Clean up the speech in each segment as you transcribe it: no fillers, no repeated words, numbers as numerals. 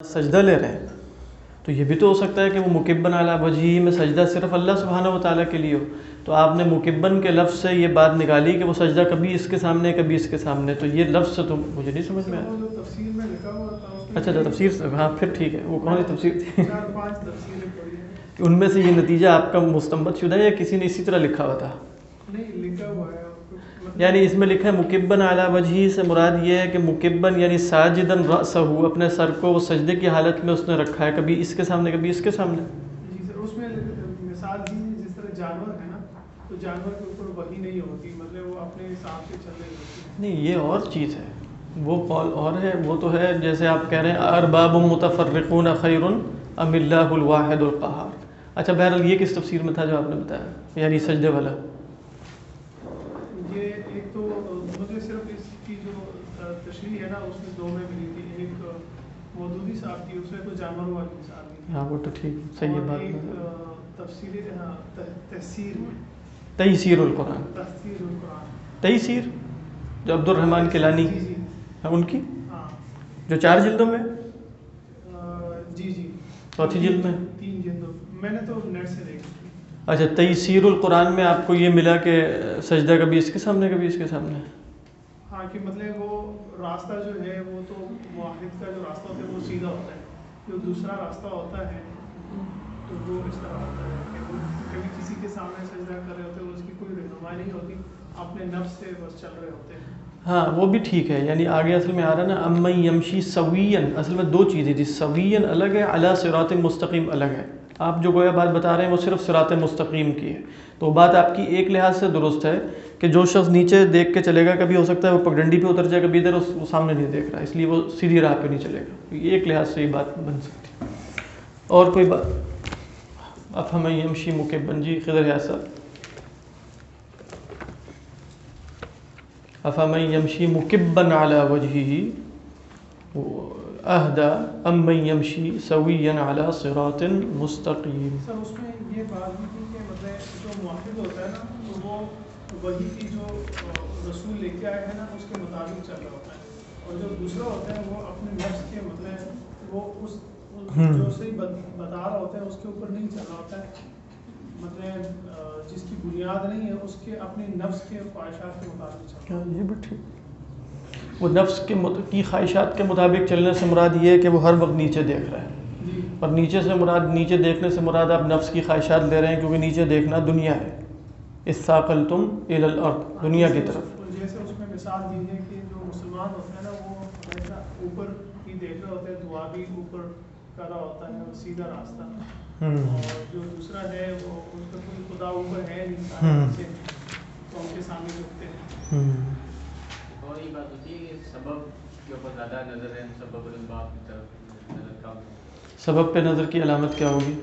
سجدہ لے رہے ہیں تو یہ بھی تو ہو سکتا ہے کہ وہ مکبن علی وجہہ میں سجدہ صرف اللہ سبحانہ و تعالیٰ کے لیے ہو، تو آپ نے مکبن کے لفظ سے یہ بات نکالی کہ وہ سجدہ کبھی اس کے سامنے کبھی اس کے سامنے، تو یہ لفظ سے تو مجھے نہیں سمجھ میں آیا۔ تفسیر میں لکھا ہوا تھا اچھا تفسیر سے، ہاں پھر ٹھیک ہے، وہ کون سی تفسیر تھی؟ 4-5 تفسیریں پڑھی ہیں، ان میں سے یہ نتیجہ آپ کا مستنبط شدہ ہے یا کسی نے اسی طرح لکھا ہوا تھا؟ نہیں لکھا ہوا ہے یعنی اس میں لکھا ہے مکبن علی وجہہ سے مراد یہ ہے کہ مکبن یعنی ساجدن رأسہ، اپنے سر کو وہ سجدے کی حالت میں اس نے رکھا ہے، کبھی اس کے سامنے کبھی اس کے سامنے۔ جی سر، اس میں مثال دی جس طرح جانور ہے نا، تو جانور کے اوپر وحی نہیں ہوتی، مطلب وہ اپنے حساب سے چل رہی ہوتی ہے۔ نہیں یہ اور چیز ہے، وہ قول اور ہے، وہ تو ہے جیسے آپ کہہ رہے ہیں ارباب متفرقون خیر ام اللہ الواحد القہار۔ اچھا بہرحال یہ کس تفسیر میں تھا جو آپ نے بتایا، یعنی سجدے والا؟ یہ ایک تو مجھے صرف اس کی جو تشریح ہے نا اس میں 2 میں ملی تھی، ایک مودودی صاحب کی، اس میں تو جانوروں والی مثال دی، ہاں وہ تو ٹھیک صحیح ہے اور بات ایک ہے۔ تفسیر تفسیر تیسیر القرآن، تفسیر القرآن، تیسیر جو عبد الرحمن کیلانی جی جی ان کی، ہاں جو 4 جلدوں میں، جی جی چوتھی جلد میں۔ 3 جلدوں میں نے تو نیٹ سے دیکھی تھی۔ اچھا تیسیر القرآن میں آپ کو یہ ملا کہ سجدہ کبھی اس کے سامنے کبھی اس کے سامنے؟ ہاں کہ مطلب وہ راستہ جو ہے وہ تو موحد کا جو راستہ ہوتا ہے وہ سیدھا ہوتا ہے، جو دوسرا راستہ ہوتا ہے تو وہ اس طرح ہوتا ہے کہ وہ کبھی کسی کے سامنے سجدہ کر رہے ہوتے ہیں، اس کی کوئی رہنمائی نہیں ہوتی، اپنے نفس سے بس چل رہے ہوتے ہیں۔ ہاں وہ بھی ٹھیک ہے، یعنی آگے اصل میں آ رہا ہے نا امن یمشی سویًا، اصل میں 2 چیزیں تھی، سویًا الگ ہے، علی صراط مستقیم الگ ہے۔ آپ جو گویا بات بتا رہے ہیں وہ صرف صراط مستقیم کی ہے، تو بات آپ کی ایک لحاظ سے درست ہے کہ جو شخص نیچے دیکھ کے چلے گا کبھی ہو سکتا ہے وہ پگڈنڈی پہ اتر جائے، کبھی ادھر وہ سامنے نہیں دیکھ رہا، اس لیے وہ سیدھی راہ پہ نہیں چلے گا، یہ ایک لحاظ سے یہ بات بن سکتی ہے۔ اور کوئی بات؟ افہمن یمشی مکبن، جی خضر یاسر، افمن یمشی مکبن علی وجہہ اہدی امن یمشی سویا علی صراط مستقیم۔ سر اس میں یہ بات بھی تھی کہ مطلب جو موحد ہوتا ہے نا تو وہ وہی کی جو رسول لے کے آئے ہیں نا اس کے مطابق چل رہا ہوتا ہے، اور جو دوسرا ہوتا ہے وہ اپنے نفس کے مطلب وہ اس جو صحیح بتا رہا ہوتا ہے اس کے اوپر نہیں چل رہا ہوتا ہے، مطلب جس کی بنیاد نہیں ہے اس کے اپنے نفس کے خواہشات کے مطابق چل رہا ہے۔ یہ بھی ٹھیک، وہ نفس کی خواہشات کے مطابق چلنے سے مراد یہ ہے کہ وہ ہر وقت نیچے دیکھ رہا ہے، جی اور نیچے سے مراد، نیچے دیکھنے سے مراد آپ نفس کی خواہشات لے رہے ہیں، کیونکہ نیچے دیکھنا دنیا ہے، اثاقلتم الی الارض، دنیا کی طرف۔ جیسے اس میں مثال دی ہے کہ جو مسلمان ہوتا ہے نا وہ ہمیشہ اوپر ہی دیکھ رہا ہوتا ہے، دعا بھی اوپر کر رہا ہوتا ہے، وہ سیدھا راستہ، اور جو دوسرا ہے وہ ان کا کوئی خدا اوپر ہے نہیں سارے، تو ان کے سامنے جھکتے ہیں۔ اور یہ بات ہوتی ہے کہ سبب کے اوپر زیادہ نظر ہے، سبب الاسباب کی طرف نظر کم ہے۔ سبب پہ نظر کی علامت کیا ہوگی؟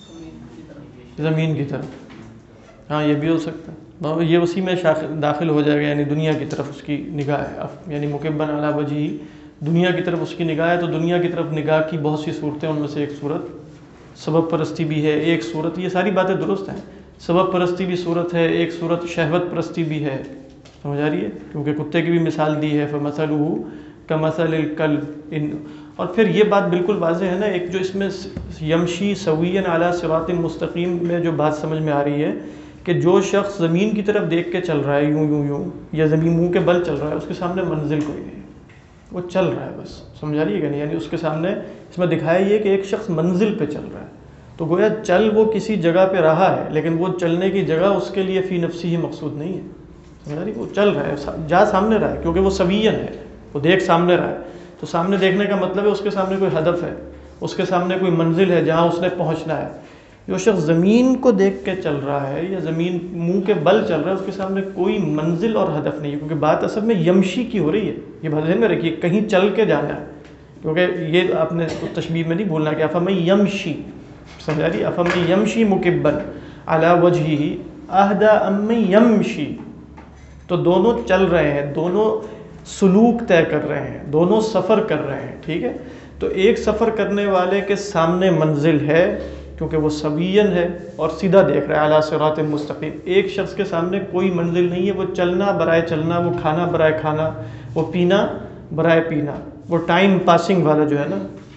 زمین کی طرف، ہاں یہ بھی ہو سکتا ہے، یہ اسی میں داخل ہو جائے گا، یعنی دنیا کی طرف اس کی نگاہ ہے، یعنی مکبن علی وجہہ دنیا کی طرف اس کی نگاہ ہے، تو دنیا کی طرف نگاہ کی بہت سی صورتیں، ان میں سے ایک صورت سبب پرستی بھی ہے، ایک صورت، یہ ساری باتیں درست ہیں، سبب پرستی بھی صورت ہے، ایک صورت شہوت پرستی بھی ہے، سمجھ آ رہی ہے، کیونکہ کتے کی بھی مثال دی ہے فَمَثَلُهُ كَمَثَلِ الْكَلْبِ۔ اور پھر یہ بات بالکل واضح ہے نا، ایک جو اس میں یمشی سویًا علی صراط مستقیم میں جو بات سمجھ میں آ رہی ہے کہ جو شخص زمین کی طرف دیکھ کے چل رہا ہے یوں یوں یوں، یا زمین منہ کے بل چل رہا ہے، اس کے سامنے منزل کوئی نہیں، وہ چل رہا ہے بس، سمجھ آ رہی ہے کہ نہیں، یعنی اس کے سامنے اس میں دکھایا یہ کہ ایک شخص منزل پہ چل رہا ہے، تو گویا چل وہ کسی جگہ پہ رہا ہے، لیکن وہ چلنے کی جگہ اس کے لیے فی نفسی ہی مقصود نہیں ہے، سمجھ آ رہی ہے، وہ چل رہا ہے، جا سامنے رہا ہے، کیونکہ وہ سویًا ہے، وہ دیکھ سامنے رہا ہے، تو سامنے دیکھنے کا مطلب ہے اس کے سامنے کوئی ہدف ہے، اس کے سامنے کوئی منزل ہے جہاں اس نے پہنچنا ہے۔ جو شخص زمین کو دیکھ کے چل رہا ہے یا زمین منہ کے بل چل رہا ہے، اس کے سامنے کوئی منزل اور ہدف نہیں ہے، کیونکہ بات اصل میں یمشی کی ہو رہی ہے، یہ بات ذہن میں رکھیے، کہیں چل کے جانا ہے، کیونکہ یہ آپ نے تشبیہ میں نہیں بھولنا کہ افمن یمشی، سمجھ آ رہی ہے، افمن یمشی مکبن علی وجہہ اہدی امن یمشی، تو دونوں چل رہے ہیں، دونوں سلوک طے کر رہے ہیں، دونوں سفر کر رہے ہیں، ٹھیک ہے، تو ایک سفر کرنے والے کے سامنے منزل ہے کیونکہ وہ سویًا ہے اور سیدھا دیکھ رہا ہے اعلیٰ صراط مستقیم، ایک شخص کے سامنے کوئی منزل نہیں ہے، وہ چلنا برائے چلنا، وہ کھانا برائے کھانا، وہ پینا برائے پینا، وہ ٹائم پاسنگ والا جو ہے نا،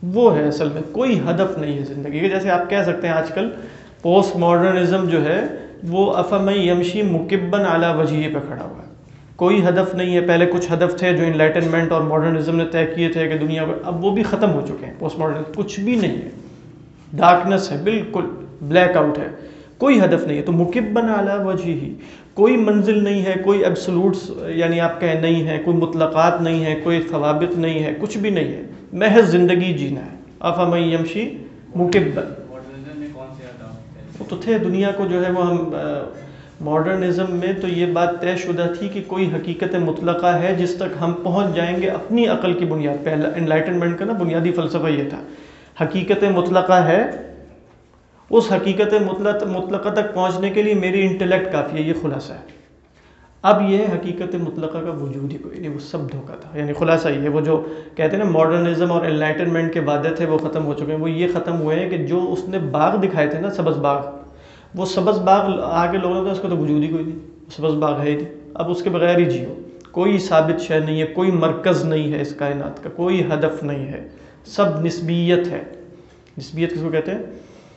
وہ ہے اصل میں، کوئی ہدف نہیں ہے زندگی کا. جیسے آپ کہہ سکتے ہیں آج کل پوسٹ ماڈرنزم جو ہے وہ افمن یمشی مکبن علی وجہہ پہ کھڑا ہوا ہے. کوئی ہدف نہیں ہے. پہلے کچھ ہدف تھے جو انلائٹنمنٹ اور ماڈرنزم نے طے کیے تھے کہ دنیا کو، اب وہ بھی ختم ہو چکے ہیں. پوسٹ ماڈرنزم کچھ بھی نہیں ہے، ڈارکنس ہے، بالکل بلیک آؤٹ ہے، کوئی ہدف نہیں ہے. تو مکبن علی وجہہ، کوئی منزل نہیں ہے، کوئی ایبسولوٹس یعنی آپ کہیں نہیں ہے، کوئی مطلقات نہیں ہے، کوئی ثوابت نہیں ہے، کچھ بھی نہیں ہے، محض زندگی جینا ہے. افمن یمشی مکبن، ماڈرنزم میں کون سے اہداف؟ وہ تو تھے دنیا کو جو ہے وہ ہم ماڈرنزم میں تو یہ بات طے شدہ تھی کہ کوئی حقیقت مطلقہ ہے جس تک ہم پہنچ جائیں گے اپنی عقل کی بنیاد پہ. انلائٹنمنٹ کا نا بنیادی فلسفہ یہ تھا، حقیقت مطلقہ ہے، اس حقیقت مطلقہ تک پہنچنے کے لیے میری انٹلیکٹ کافی ہے، یہ خلاصہ ہے. اب یہ حقیقت مطلقہ کا وجود ہی کوئی نہیں، وہ سب دھوکہ تھا. یعنی خلاصہ یہ، وہ جو کہتے ہیں نا ماڈرنزم اور انلائٹنمنٹ کے وعدے تھے وہ ختم ہو چکے ہیں. وہ یہ ختم ہوئے ہیں کہ جو اس نے باغ دکھائے تھے نا، سبز باغ، وہ سبز باغ آگے لوگوں نے کہا اس کا تو وجود ہی کوئی نہیں، سبز باغ ہے ہی نہیں، اب اس کے بغیر ہی جیو. کوئی ثابت شے نہیں ہے، کوئی مرکز نہیں ہے اس کائنات کا، کوئی ہدف نہیں ہے، سب نسبیت ہے. نسبیت کس کو کہتے ہیں؟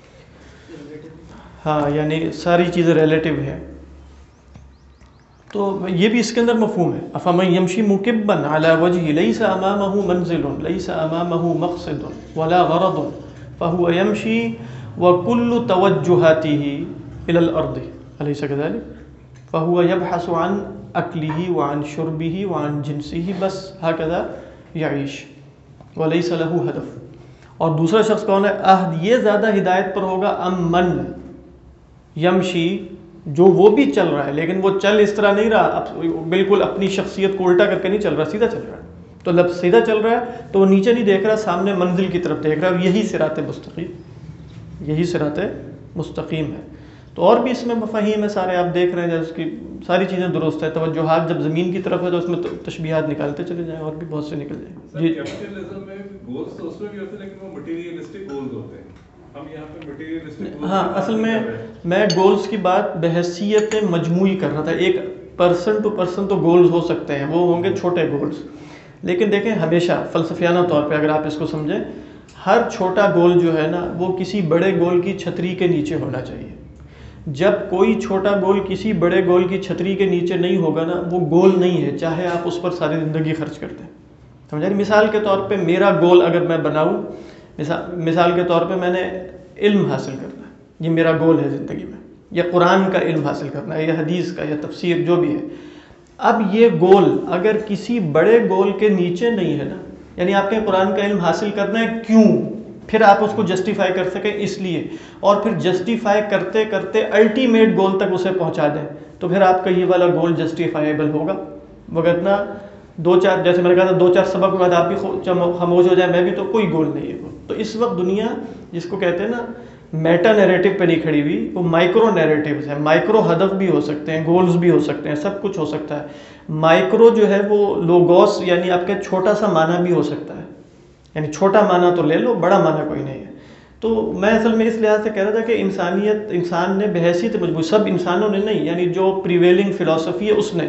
ہاں، یعنی ساری چیزیں ریلیٹیو ہے. تو یہ بھی اس کے اندر مفہوم ہے. افمن یمشی مکبا علی وجہہ لیس امامہ منزل لیس امامہ مقصد ولا غرض فهو یمشی وکل توجہاتہ الی الارض الیس کذلک فهو یبحث عن اکلہ وعن شربہ وعن جنسہ بس ہکذا یعیش ولیس لہ ہدف. اور دوسرا شخص کون ہے؟ یہ زیادہ ہدایت پر ہوگا ام من یمشی، جو وہ بھی چل رہا ہے لیکن وہ چل اس طرح نہیں رہا، بالکل اپنی شخصیت کو الٹا کر کے نہیں چل رہا، سیدھا چل رہا ہے. تو جب سیدھا چل رہا ہے تو وہ نیچے نہیں دیکھ رہا، سامنے منزل کی طرف دیکھ رہا ہے، اور یہی صراط مستقیم، یہی صراط مستقیم ہے. تو اور بھی اس میں مفاہیم ہے سارے، آپ دیکھ رہے ہیں اس کی ساری چیزیں درست ہے. توجہات جب زمین کی طرف ہے تو اس میں تشبیہات نکالتے چلے جائیں، اور بھی بہت سے نکل جائیں. جی، کیپٹلزم میں گولز تو اس میں بھی ہوتے ہیں لیکن وہ مٹیریلسٹک گولز ہوتے ہیں. ہم یہاں پہ مٹیریلسٹک گولز، ہاں، اصل میں گولز کی بات بحیثیت مجموعی کر رہا تھا. ایک پرسن ٹو پرسن تو گولز ہو سکتے ہیں، وہ ہوں گے چھوٹے گولز، لیکن دیکھیں ہمیشہ فلسفیانہ طور پہ اگر آپ اس کو سمجھیں، ہر چھوٹا گول جو ہے نا وہ کسی بڑے گول کی چھتری کے نیچے ہونا چاہیے. جب کوئی چھوٹا گول کسی بڑے گول کی چھتری کے نیچے نہیں ہوگا نا، وہ گول نہیں ہے، چاہے آپ اس پر ساری زندگی خرچ کرتے ہیں. سمجھا؟ مثال کے طور پہ میرا گول اگر میں بناؤں، مثال کے طور پہ میں نے علم حاصل کرنا ہے، یہ میرا گول ہے زندگی میں، یا قرآن کا علم حاصل کرنا ہے، یا حدیث کا، یا تفسیر، جو بھی ہے. اب یہ گول اگر کسی بڑے گول کے نیچے نہیں ہے نا، یعنی آپ کے قرآن کا علم حاصل کرنا ہے، کیوں؟ پھر آپ اس کو جسٹیفائی کر سکیں اس لیے، اور پھر جسٹیفائی کرتے کرتے الٹیمیٹ گول تک اسے پہنچا دیں، تو پھر آپ کا یہ والا گول جسٹیفائیبل ہوگا. وگرنہ دو چار، جیسے میں نے کہا تھا، دو چار سبق بعد آپ بھی خاموش ہو جائیں، میں بھی، تو کوئی گول نہیں ہے. تو اس وقت دنیا جس کو کہتے ہیں نا میٹا نیریٹو پہ نہیں کھڑی ہوئی، وہ مائکرو نیریٹیوز ہیں. مائکرو ہدف بھی ہو سکتے ہیں، گولز بھی ہو سکتے ہیں، سب کچھ ہو سکتا ہے. مائکرو جو ہے وہ لوگوس، یعنی آپ کا چھوٹا سا معنی بھی ہو سکتا ہے، یعنی چھوٹا معنی تو لے لو، بڑا معنی کوئی نہیں ہے. تو میں اصل میں اس لحاظ سے کہہ رہا تھا کہ انسان نے بحیثیت مجموعی، سب انسانوں نے نہیں، یعنی جو پریویلنگ فلسفی ہے اس نے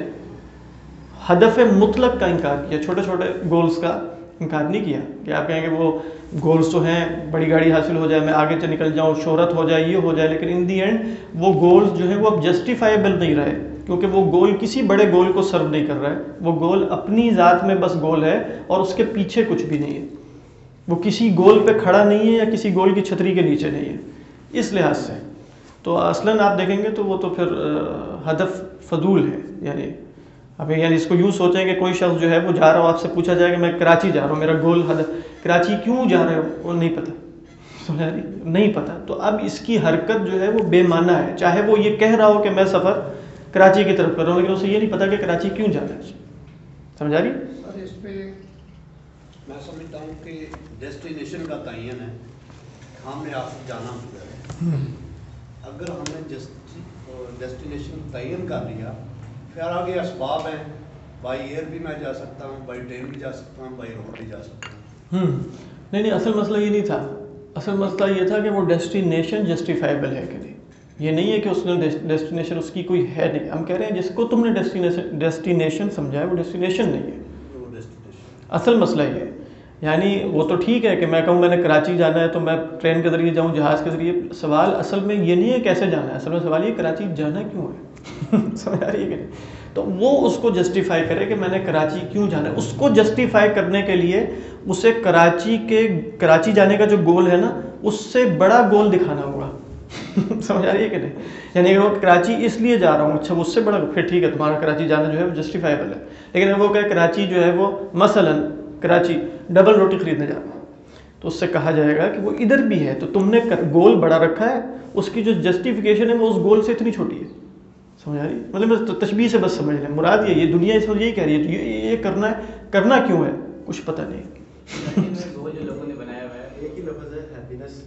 ہدف مطلق کا انکار کیا، چھوٹے چھوٹے گولز کا انکار نہیں کیا. کہ آپ کہیں گے وہ گولز تو ہیں، بڑی گاڑی حاصل ہو جائے، میں آگے سے نکل جاؤں، شہرت ہو جائے، یہ ہو جائے، لیکن ان دی اینڈ وہ گولز جو ہیں وہ اب جسٹیفائیبل نہیں رہے، کیونکہ وہ گول کسی بڑے گول کو سرو نہیں کر رہا ہے. وہ گول اپنی ذات میں بس گول ہے، اور اس کے پیچھے کچھ بھی نہیں ہے. وہ کسی گول پہ کھڑا نہیں ہے، یا کسی گول کی چھتری کے نیچے نہیں ہے. اس لحاظ سے تو اصلاً آپ دیکھیں گے تو وہ تو پھر ہدف فضول ہے. یعنی اس کو یوں سوچیں کہ کوئی شخص جو ہے وہ جا رہا ہو، آپ سے پوچھا جائے کہ میں کراچی جا رہا ہوں، میرا گول ہدف، کراچی کیوں جا رہے ہو؟ وہ نہیں پتہ، نہیں پتہ. تو اب اس کی حرکت جو ہے وہ بے معنی ہے، چاہے وہ یہ کہہ رہا ہو کہ میں سفر کراچی کی طرف کر رہا ہوں، لیکن اسے یہ نہیں پتہ کہ کراچی کیوں جا رہا ہے. سمجھا رہی؟ سر اس پہ میں سمجھتا ہوں کہ ڈیسٹینیشن کا تعین ہے، ہم نے آپ سے جانا ہوگا. اگر ہم نے ڈیسٹینیشن تعین کر لیا، پھر آگے اسباب ہیں، بائی ایئر بھی میں جا سکتا ہوں، بائی ٹرین بھی جا سکتا ہوں، بائی روڈ بھی جا سکتا ہوں. نہیں، اصل مسئلہ یہ نہیں تھا. اصل مسئلہ یہ تھا کہ وہ ڈیسٹینیشن جسٹیفائیبل ہے کہ نہیں. یہ نہیں ہے کہ اس نے ڈیسٹینیشن اس کی کوئی ہے نہیں. ہم کہہ رہے ہیں جس کو تم نے ڈیسٹینیشن سمجھا ہے وہ ڈیسٹینیشن نہیں ہے. اصل مسئلہ یہ ہے یعنی وہ تو ٹھیک ہے کہ میں کہوں میں نے کراچی جانا ہے تو میں ٹرین کے ذریعے جاؤں، جہاز کے ذریعے، سوال اصل میں یہ نہیں ہے کیسے جانا ہے، اصل میں سوال یہ کراچی جانا کیوں ہے سمجھ آ رہی ہے کہ نہیں؟ تو وہ اس کو جسٹیفائی کرے کہ میں نے کراچی کیوں جانا ہے، اس کو جسٹیفائی کرنے کے لیے اسے کراچی جانے کا جو گول ہے نا اس سے بڑا گول دکھانا ہوگا سمجھ آ رہی ہے کہ نہیں؟ یعنی اگر وہ کراچی اس لیے جا رہا ہوں، اچھا اس سے بڑا، پھر ٹھیک ہے تمہارا کراچی جانا جو ہے وہ جسٹیفائیبل ہے، لیکن اگر وہ کہ کراچی جو ہے وہ مثلاً کراچی ڈبل روٹی خریدنے جا رہا ہوں تو اس سے کہا جائے گا کہ وہ ادھر بھی ہے، تو تم نے گول بڑا رکھا ہے، اس کی جو جسٹیفیکیشن ہے وہ اس گول سے اتنی چھوٹی ہے، سمجھ آ رہی ہے؟ مطلب تشبیہ سے بس سمجھ لیں، مراد یہ دنیا اس وقت یہی کہہ رہی ہے، یہ کرنا ہے، کرنا کیوں ہے کچھ پتہ نہیں۔ وہ جو لوگوں نے بنایا ہوا ہے ایک ہی لفظ ہے ہیپینس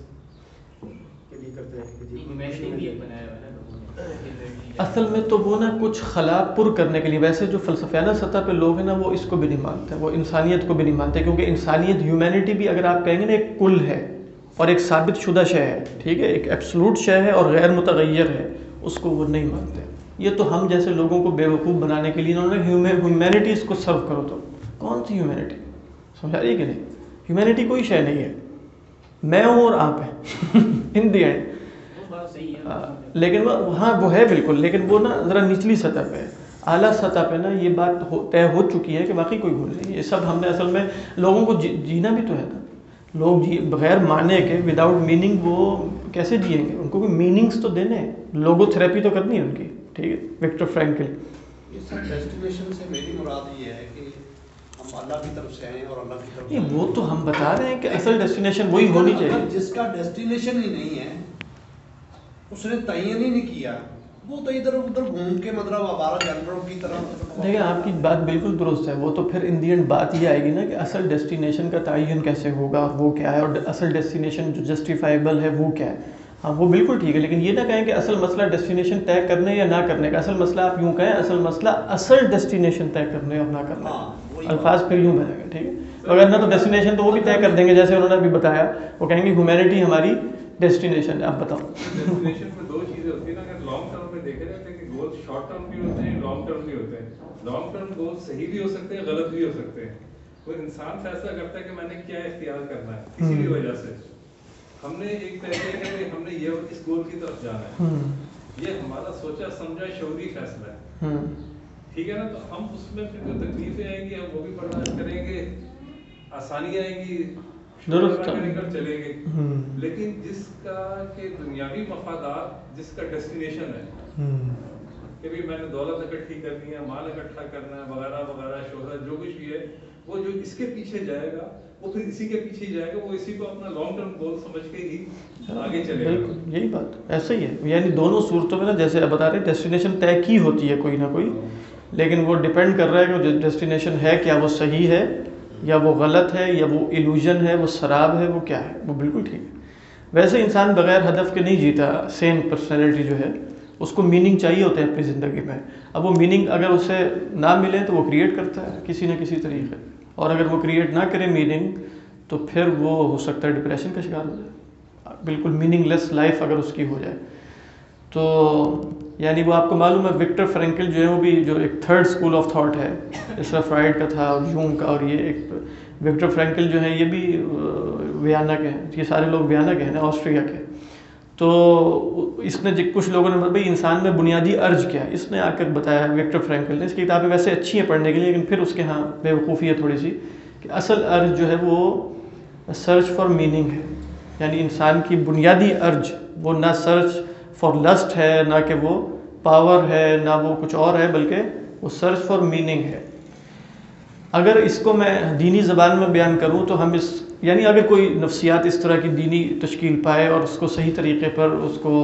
کے لیے کرتے ہیں کہ جی ہیومینٹی بھی ایک بنایا ہوا ہے نا لوگوں نے، اصل میں تو وہ نا کچھ خلا پر کرنے کے لیے، ویسے جو فلسفیانہ سطح پہ لوگ ہیں نا وہ اس کو بھی نہیں مانتے، وہ انسانیت کو بھی نہیں مانتے، کیونکہ انسانیت، ہیومینٹی بھی اگر آپ کہیں گے نا ایک کل ہے اور ایک ثابت شدہ شے ہے، ٹھیک ہے، ایک ایبسولوٹ شے ہے اور غیر متغیر ہے، اس کو وہ نہیں مانتے۔ یہ تو ہم جیسے لوگوں کو بیوقوف بنانے کے لیے انہوں نے ہیومینٹی اس کو سرو کرو، تو کون سی ہیومینٹی؟ سمجھا رہی ہے کہ نہیں؟ ہیومینٹی کوئی شے نہیں ہے، میں ہوں اور آپ ہیں ان دی اینڈ، وہ بات صحیح ہے، لیکن وہ ہاں وہ ہے بالکل، لیکن وہ نا ذرا نچلی سطح پہ ہے، اعلیٰ سطح پہ نا یہ بات طے ہو چکی ہے کہ باقی کوئی گول نہیں، یہ سب ہم نے اصل میں لوگوں کو جینا بھی تو ہے نا، لوگ بغیر معنی کے وداؤٹ میننگ وہ کیسے جئیں گے؟ ان کو بھی میننگس تو دینے ہیں، لوگو تھراپی تو کرنی ہے ان کی، ٹھیک ہے، وکٹر فرینکل۔ یہ سب ڈیسٹینیشن سے میری مراد یہ ہے کہ ہم اللہ کی طرف سے آئیں اور اللہ کی طرف نہیں وہ تو ہم بتا رہے ہیں کہ اصل ڈیسٹینیشن وہی ہونی چاہیے۔ جس کا ڈیسٹینیشن ہی نہیں ہے، اس نے تعین ہی نہیں کیا، وہ تو ادھر ادھر گھوم کے مطلب آوارہ جانوروں کی طرح۔ دیکھیں آپ کی بات بالکل درست ہے، وہ تو پھر ان دی اینڈ بات یہ آئے گی نا کہ اصل ڈیسٹینیشن کا تعین کیسے ہوگا اور وہ کیا ہے، اور اصل ڈیسٹینیشن جو جسٹیفائیبل ہے وہ کیا ہے۔ ہاں وہ بالکل ٹھیک ہے، لیکن یہ نہ کہیں کہ اصل مسئلہ ڈیسٹینیشن طے کرنے یا نہ کرنے کا، اصل مسئلہ آپ یوں کہیں اصل مسئلہ اصل ڈیسٹینیشن طے کرنے اور نہ کرنے کا، الفاظ پھر یوں بنے گا، ٹھیک ہے، اگر نہ تو ڈیسٹینیشن تو وہ بھی طے کر دیں گے جیسے انہوں نے ابھی بتایا، وہ کہیں گے ہیومینٹی ہماری ڈیسٹینیشن ہے۔ آپ بتاؤ۔ ڈیسٹینیشن میں دو چیزیں ہوتی ہیں نا، اگر لانگ ٹرم میں دیکھا جاتا ہے کہ گول شارٹ ٹرم بھی ہوتے ہیں، لانگ ٹرم بھی ہوتے ہیں۔ لانگ ٹرم گول صحیح بھی ہو سکتے ہیں، غلط بھی ہو سکتے ہیں، وہ انسان فیصلہ کرتا ہے کہ میں نے کیا اختیار کرنا ہے کسی بھی وجہ سے۔ ہم نے ایک طے کیا کہ ہم نے یہ اس گول کی طرف جانا ہے، یہ ہمارا سوچا سمجھا شعوری فیصلہ ہے، ٹھیک ہے نا، تو ہم اس میں پھر جو تکلیفیں آئیں گی ہم وہ بھی برداشت کریں گے، آسانی آئیں گی درست کریں کر چلیں گے، لیکن جس کا کہ دنیاوی مفادات، جس کا ڈیسٹینیشن ہے کہ بھی میں نے دولت اکٹھی کرنی ہے، مال اکٹھا کرنا ہے وغیرہ وغیرہ، شہرت جو کچھ بھی ہے، وہ جو اس کے پیچھے جائے گا وہ پھر اسی کے پیچھے ہی جائے گا، وہ اسی کو اپنا لانگ ٹرم گول سمجھ کے ہی آگے چلے گا۔ بالکل یہی بات ایسا ہی ہے، یعنی دونوں صورتوں میں نا جیسے آپ بتا رہے ہیں ڈیسٹینیشن طے کی ہوتی ہے کوئی نہ کوئی، لیکن وہ ڈیپینڈ کر رہا ہے کہ جو ڈیسٹینیشن ہے کیا وہ صحیح ہے یا وہ غلط ہے یا وہ ایلوژن ہے، وہ سراب ہے، وہ کیا ہے، وہ بالکل ٹھیک ہے۔ ویسے انسان بغیر ہدف کے نہیں جیتا، سیم پرسنالٹی جو ہے اس کو میننگ چاہیے ہوتے ہیں اپنی زندگی میں، اب وہ میننگ اگر اسے نہ ملے تو وہ کریٹ کرتا ہے کسی نہ کسی طریقے، اور اگر وہ کریٹ نہ کرے میننگ تو پھر وہ ہو سکتا ہے ڈپریشن کا شکار ہو جائے، بالکل میننگ لیس لائف اگر اس کی ہو جائے تو۔ یعنی وہ آپ کو معلوم ہے وکٹر فرینکل جو ہے وہ بھی جو ایک تھرڈ اسکول آف تھاٹ ہے، اس طرح فرائڈ کا تھا اور یونگ کا، اور یہ ایک وکٹر فرینکل جو ہے یہ بھی ویانا کے ہیں، یہ سارے لوگ ویانا کے ہیں، آسٹریا کے۔ تو اس نے کچھ لوگوں نے بھائی انسان میں بنیادی ارج کیا ہے، اس نے آ کر بتایا وکٹر فرینکل نے، اس کی کتابیں ویسے اچھی ہیں پڑھنے کے لیے، لیکن پھر اس کے ہاں بیوقوفی ہے تھوڑی سی، کہ اصل ارج جو ہے وہ سرچ فار میننگ ہے، یعنی انسان کی بنیادی ارج وہ نہ سرچ فار لسٹ ہے، نہ کہ وہ پاور ہے، نہ وہ کچھ اور ہے، بلکہ وہ سرچ فار میننگ ہے۔ اگر اس کو میں دینی زبان میں بیان کروں تو ہم اس یعنی اگر کوئی نفسیات اس طرح کی دینی تشکیل پائے اور اس کو صحیح طریقے پر اس کو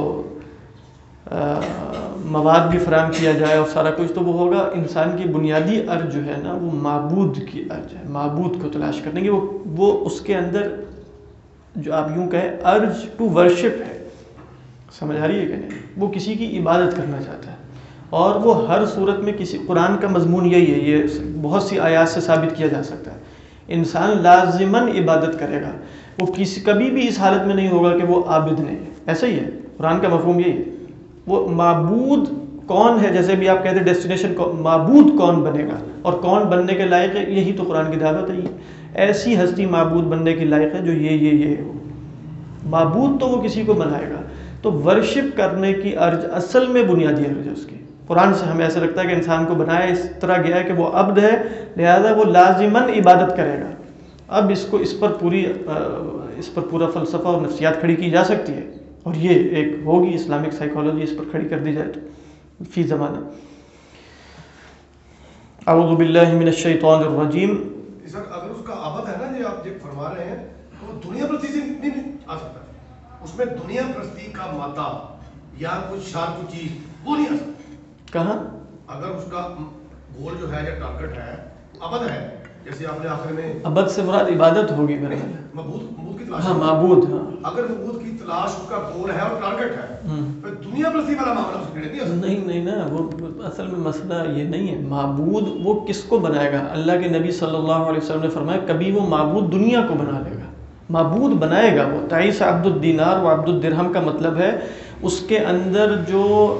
مواد بھی فراہم کیا جائے اور سارا کچھ، تو وہ ہوگا انسان کی بنیادی ارج جو ہے نا وہ معبود کی ارج ہے، معبود کو تلاش کرنے کی، وہ اس کے اندر جو آپ یوں کہیں ارج ٹو ورشپ ہے، سمجھ آ رہی ہے کہ نہیں، وہ کسی کی عبادت کرنا چاہتا ہے، اور وہ ہر صورت میں کسی، قرآن کا مضمون یہی ہے، یہ بہت سی آیات سے ثابت کیا جا سکتا ہے، انسان لازماً عبادت کرے گا، وہ کبھی بھی اس حالت میں نہیں ہوگا کہ وہ عابد نہیں ہے، ایسا ہی ہے، قرآن کا مفہوم یہی ہے، وہ معبود کون ہے، جیسے بھی آپ کہتے ہیں ڈیسٹینیشن معبود کون بنے گا اور کون بننے کے لائق ہے، یہی تو قرآن کی دعوت ہے، ایسی ہستی معبود بننے کی لائق ہے جو یہ ہو. معبود تو وہ کسی کو بنائے گا. تو ورشپ کرنے کی ارج اصل میں بنیادی ارج ہے اس کی. قرآن سے ہمیں ایسا لگتا ہے کہ انسان کو بنایا اس طرح گیا ہے کہ وہ عبد ہے، لہذا وہ لازماً عبادت کرے گا. اب اس پر پورا فلسفہ اور نفسیات کھڑی کی جا سکتی ہے، اور یہ ایک ہوگی اسلامک سائیکالوجی اس پر کھڑی کر دی جائے تو فی زمانہ. اعوذ باللہ من الشیطان الرجیم. سر اگر اس کا عبد ہے نا، یہ آپ جب فرما رہے ہیں تو وہ دنیا پرستی سے نہیں آ سکتا. اس میں دنیا پرستی کا مادہ یا کچھ شار کو چیز وہ نہیں آ سکتا. کہاں؟ اگر اس کا گول جو ہے یا ٹارگٹ ہے عبد ہے، جیسے آپ نے آخر میں عبد سے مراد عبادت ہوگی میرے خیال. معبود کی تلاش. ہاں معبود. ہاں اگر معبود کی تلاش اس کا گول ہے اور ٹارگٹ ہے، پھر دنیا پرستی والا معاملہ اس کے لیے نہیں نا، وہ اصل میں مسئلہ یہ نہیں ہے. معبود وہ کس کو بنائے گا؟ اللہ کے نبی صلی اللہ علیہ وسلم نے فرمایا کبھی وہ معبود دنیا کو بنا لے گا. معبود بنائے گا وہ. تعیس عبد الدینار و عبد الدرہم کا مطلب ہے اس کے اندر جو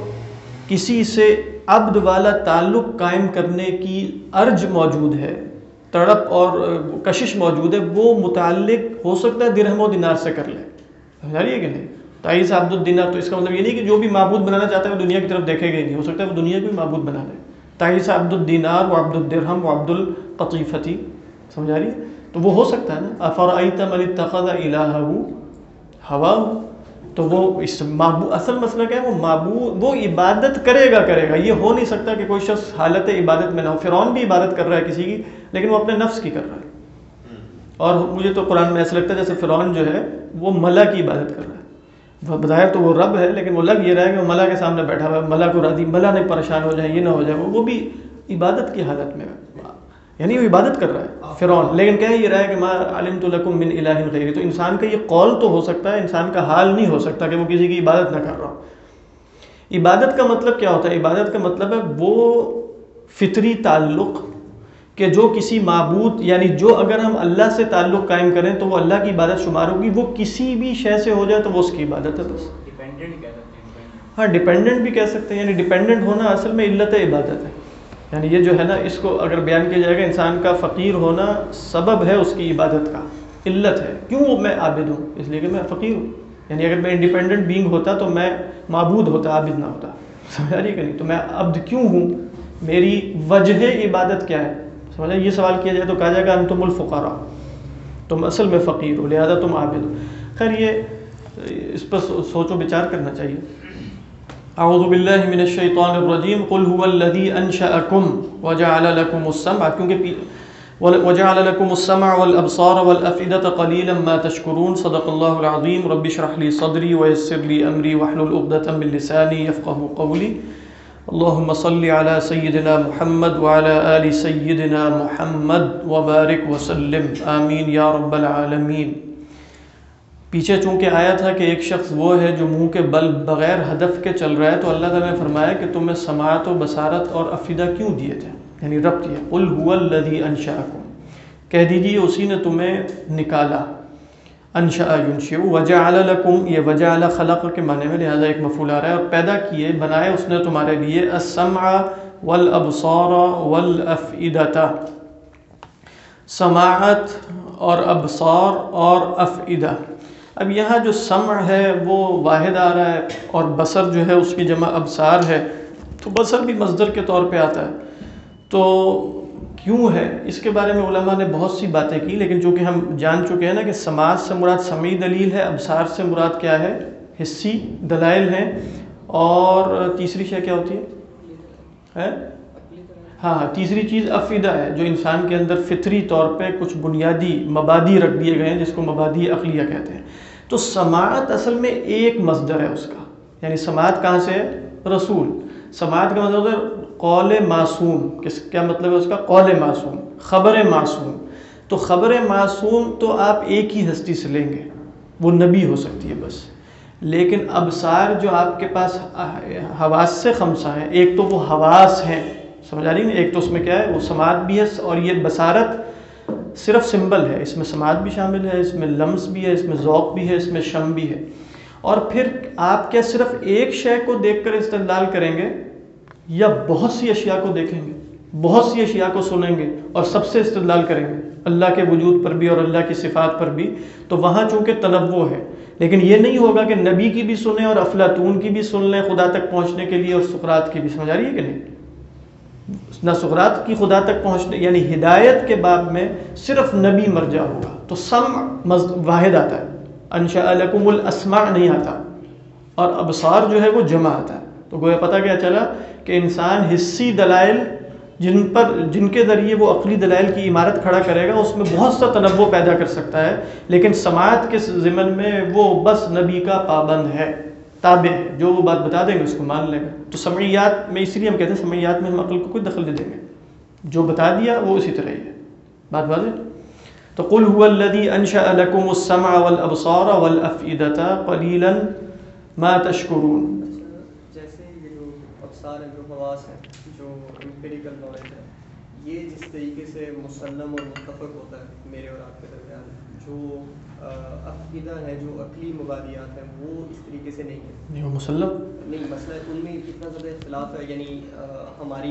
کسی سے عبد والا تعلق قائم کرنے کی ارج موجود ہے، تڑپ اور کشش موجود ہے، وہ متعلق ہو سکتا ہے درہم و دینار سے کر لے. سمجھا رہی ہے کہ نہیں؟ تعیس عبد الدینار، تو اس کا مطلب یہ نہیں کہ جو بھی معبود بنانا چاہتا ہے وہ دنیا کی طرف دیکھے گا ہی نہیں. ہو سکتا ہے وہ دنیا کو بھی معبود بنا لے. تعیس عبد الدینار و عبد الدرہم و عبد القطیفتی. سمجھا رہی ہے؟ تو وہ ہو سکتا ہے نا. افرأیت من اتخذ الہہ ہواہ. تو وہ اس معبود، اصل مسئلہ کیا ہے؟ وہ معبود وہ عبادت کرے گا. یہ ہو نہیں سکتا کہ کوئی شخص حالت عبادت میں نہ ہو. فرعون بھی عبادت کر رہا ہے کسی کی، لیکن وہ اپنے نفس کی کر رہا ہے. اور مجھے تو قرآن میں ایسا لگتا ہے جیسے فرعون جو ہے وہ ملا کی عبادت کر رہا ہے. بظاہر تو وہ رب ہے، لیکن وہ لگ یہ رہا ہے کہ وہ ملا کے سامنے بیٹھا ہوا ہے، ملا کو راضی، ملا نہیں پریشان ہو جائے، یہ نہ ہو جائے. وہ بھی عبادت کی حالت میں ہے، یعنی وہ عبادت کر رہا ہے فرعون، لیکن کہہ یہ رہا ہے کہ ما علمت لکم من الہ غیری. تو انسان کا یہ قول تو ہو سکتا ہے، انسان کا حال نہیں ہو سکتا کہ وہ کسی کی عبادت نہ کر رہا ہو. عبادت کا مطلب کیا ہوتا ہے؟ عبادت کا مطلب ہے وہ فطری تعلق کہ جو کسی معبود، یعنی جو اگر ہم اللہ سے تعلق قائم کریں تو وہ اللہ کی عبادت شمار ہوگی. وہ کسی بھی شے سے ہو جائے تو وہ اس کی عبادت ہے بس. ڈیپینڈنٹ کہہ سکتے ہیں. ہاں ڈیپینڈنٹ بھی کہہ سکتے ہیں. یعنی ڈیپینڈنٹ ہونا اصل میں علت عبادت ہے. یعنی یہ جو ہے نا، اس کو اگر بیان کیا جائے گا، انسان کا فقیر ہونا سبب ہے اس کی عبادت کا، علت ہے. کیوں میں عابد ہوں؟ اس لیے کہ میں فقیر ہوں. یعنی اگر میں انڈیپینڈنٹ بینگ ہوتا تو میں معبود ہوتا، عابد نہ ہوتا. سمجھا رہی ہے کہ نہیں؟ تو میں عبد کیوں ہوں؟ میری وجہ عبادت کیا ہے؟ سمجھا؟ یہ سوال کیا جائے تو کہا جائے گا انتم الفقراء، تم اصل میں فقیر ہو، لہذا تم عابد ہو. خیر یہ اس پر سوچ و بچار کرنا چاہیے. اعوذ باللہ من الشیطان الرجیم. قل هو الذی انشأکم وجعل لکم السمع، کیونکہ وجعل لکم السمع والابصار والافئدة قلیلا ما تشکرون. صدق اللہ العظیم. رب اشرح لی صدری ویسر لی امری واحلل عقدۃ من لسانی یفقهوا قولی. اللهم صل على سيدنا محمد وعلى آل سيدنا محمد وبارك وسلم آمین یا رب العالمین. پیچھے چونکہ آیا تھا کہ ایک شخص وہ ہے جو منہ کے بل بغیر ہدف کے چل رہا ہے، تو اللہ تعالیٰ نے فرمایا کہ تمہیں سماعت و بصارت اور افئدہ کیوں دیے تھے، یعنی رب کیا. قل هو الذی انشأکم، کہہ دیجیے اسی نے تمہیں نکالا. انشأ ینشئ. وجعل لکم، یہ وجعل خلق کے معنی میں، لہذا ایک مفعول آ رہا ہے. اور پیدا کیے، بنائے اس نے تمہارے لیے السمع والابصار والافئدہ، سماعت اور ابصار اور افئدہ. اب یہاں جو سمع ہے وہ واحد آ رہا ہے، اور بصر جو ہے اس کی جمع ابصار ہے، تو بصر بھی مصدر کے طور پہ آتا ہے. تو کیوں ہے اس کے بارے میں علماء نے بہت سی باتیں کی، لیکن چونکہ ہم جان چکے ہیں نا کہ سماعت سے مراد سمعی دلیل ہے، ابصار سے مراد کیا ہے؟ حسی دلائل ہیں. اور تیسری شے کیا ہوتی ہے؟ ہاں تیسری چیز افئدہ ہے، جو انسان کے اندر فطری طور پہ کچھ بنیادی مبادی رکھ دیے گئے ہیں، جس کو مبادی عقلیہ کہتے ہیں. تو سماعت اصل میں ایک مصدر ہے اس کا، یعنی سماعت کہاں سے ہے؟ رسول. سماعت کا مطلب ہے قول معصوم. کیا مطلب ہے اس کا؟ قول معصوم، خبر معصوم. تو خبر معصوم تو آپ ایک ہی ہستی سے لیں گے، وہ نبی ہو سکتی ہے بس. لیکن ابصار جو آپ کے پاس حواس سے خمسہ ہیں، ایک تو وہ حواس ہیں، سمجھ آ رہی ہے نا؟ ایک تو اس میں کیا ہے؟ وہ سماعت بھی ہے، اور یہ بصارت صرف سمبل ہے، اس میں سماعت بھی شامل ہے، اس میں لمس بھی ہے، اس میں ذوق بھی ہے، اس میں شم بھی ہے. اور پھر آپ کیا صرف ایک شے کو دیکھ کر استدلال کریں گے، یا بہت سی اشیاء کو دیکھیں گے، بہت سی اشیاء کو سنیں گے اور سب سے استدلال کریں گے؟ اللہ کے وجود پر بھی اور اللہ کی صفات پر بھی، تو وہاں چونکہ تنوع ہے، لیکن یہ نہیں ہوگا کہ نبی کی بھی سنیں اور افلاطون کی بھی سن لیں خدا تک پہنچنے کے لیے اور سقراط کی بھی. سمجھ آ رہی ہے کہ نہیں؟ نہ سقراط کی خدا تک پہنچنے یعنی ہدایت کے باب میں صرف نبی مرجع ہوگا. تو سمع واحد آتا ہے، انشاء لکم الاسماع نہیں آتا، اور ابصار جو ہے وہ جمع آتا ہے. تو گویا پتہ کیا چلا کہ انسان حسی دلائل جن کے ذریعے وہ عقلی دلائل کی عمارت کھڑا کرے گا اس میں بہت سا تنوع پیدا کر سکتا ہے، لیکن سماعت کے ضمن میں وہ بس نبی کا پابند ہے، تابع ہے، جو وہ بات بتا دیں گے اس کو مان لے گا. تو سمعیات میں اس لیے ہم کہتے ہیں سمعیات میں ہم عقل کو کوئی دخل نہیں دیں گے، جو بتا دیا وہ اسی طرح ہی ہے. بات واضح؟ تو قل هو الذی انشأ لکم السمع والابصار والافئدۃ قلیلا ما تشکرون. جیسے یہ جو ابصار ہیں، جو حواس ہیں، جو امپیریکل نالج ہے، یہ جس طریقے سے مسلم اور متفق ہوتا ہے میرے اور آپ کے درمیان، جو عقیدہ ہے، جو عقلی مبادیات ہیں، وہ اس طریقے سے نہیں ہے. نہیں وہ مسلم نہیں، مسئلہ ان میں اتنا زیادہ اختلاف ہے، یعنی ہماری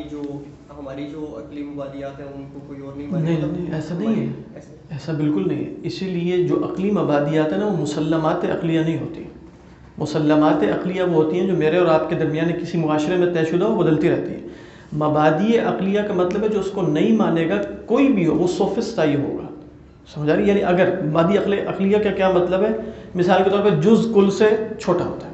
جو عقلی مبادیات ہیں ان کو کوئی اور نہیں مانے. نہیں ایسا نہیں ہے، ایسا بالکل نہیں ہے. اسی لیے جو عقلی مبادیات ہیں نا وہ مسلمات عقلیہ نہیں ہوتی. مسلمات عقلیہ وہ ہوتی ہیں جو میرے اور آپ کے درمیان کسی معاشرے میں طے شدہ وہ بدلتی رہتی ہے. مبادی عقلیہ کا مطلب ہے جو اس کو نہیں مانے گا کوئی بھی ہو وہ سوفسٹائی ہوگا. سمجھ آ رہی؟ یعنی اگر مبادی عقلیہ کا کیا مطلب ہے؟ مثال کے طور پہ جز کل سے چھوٹا ہوتا ہے.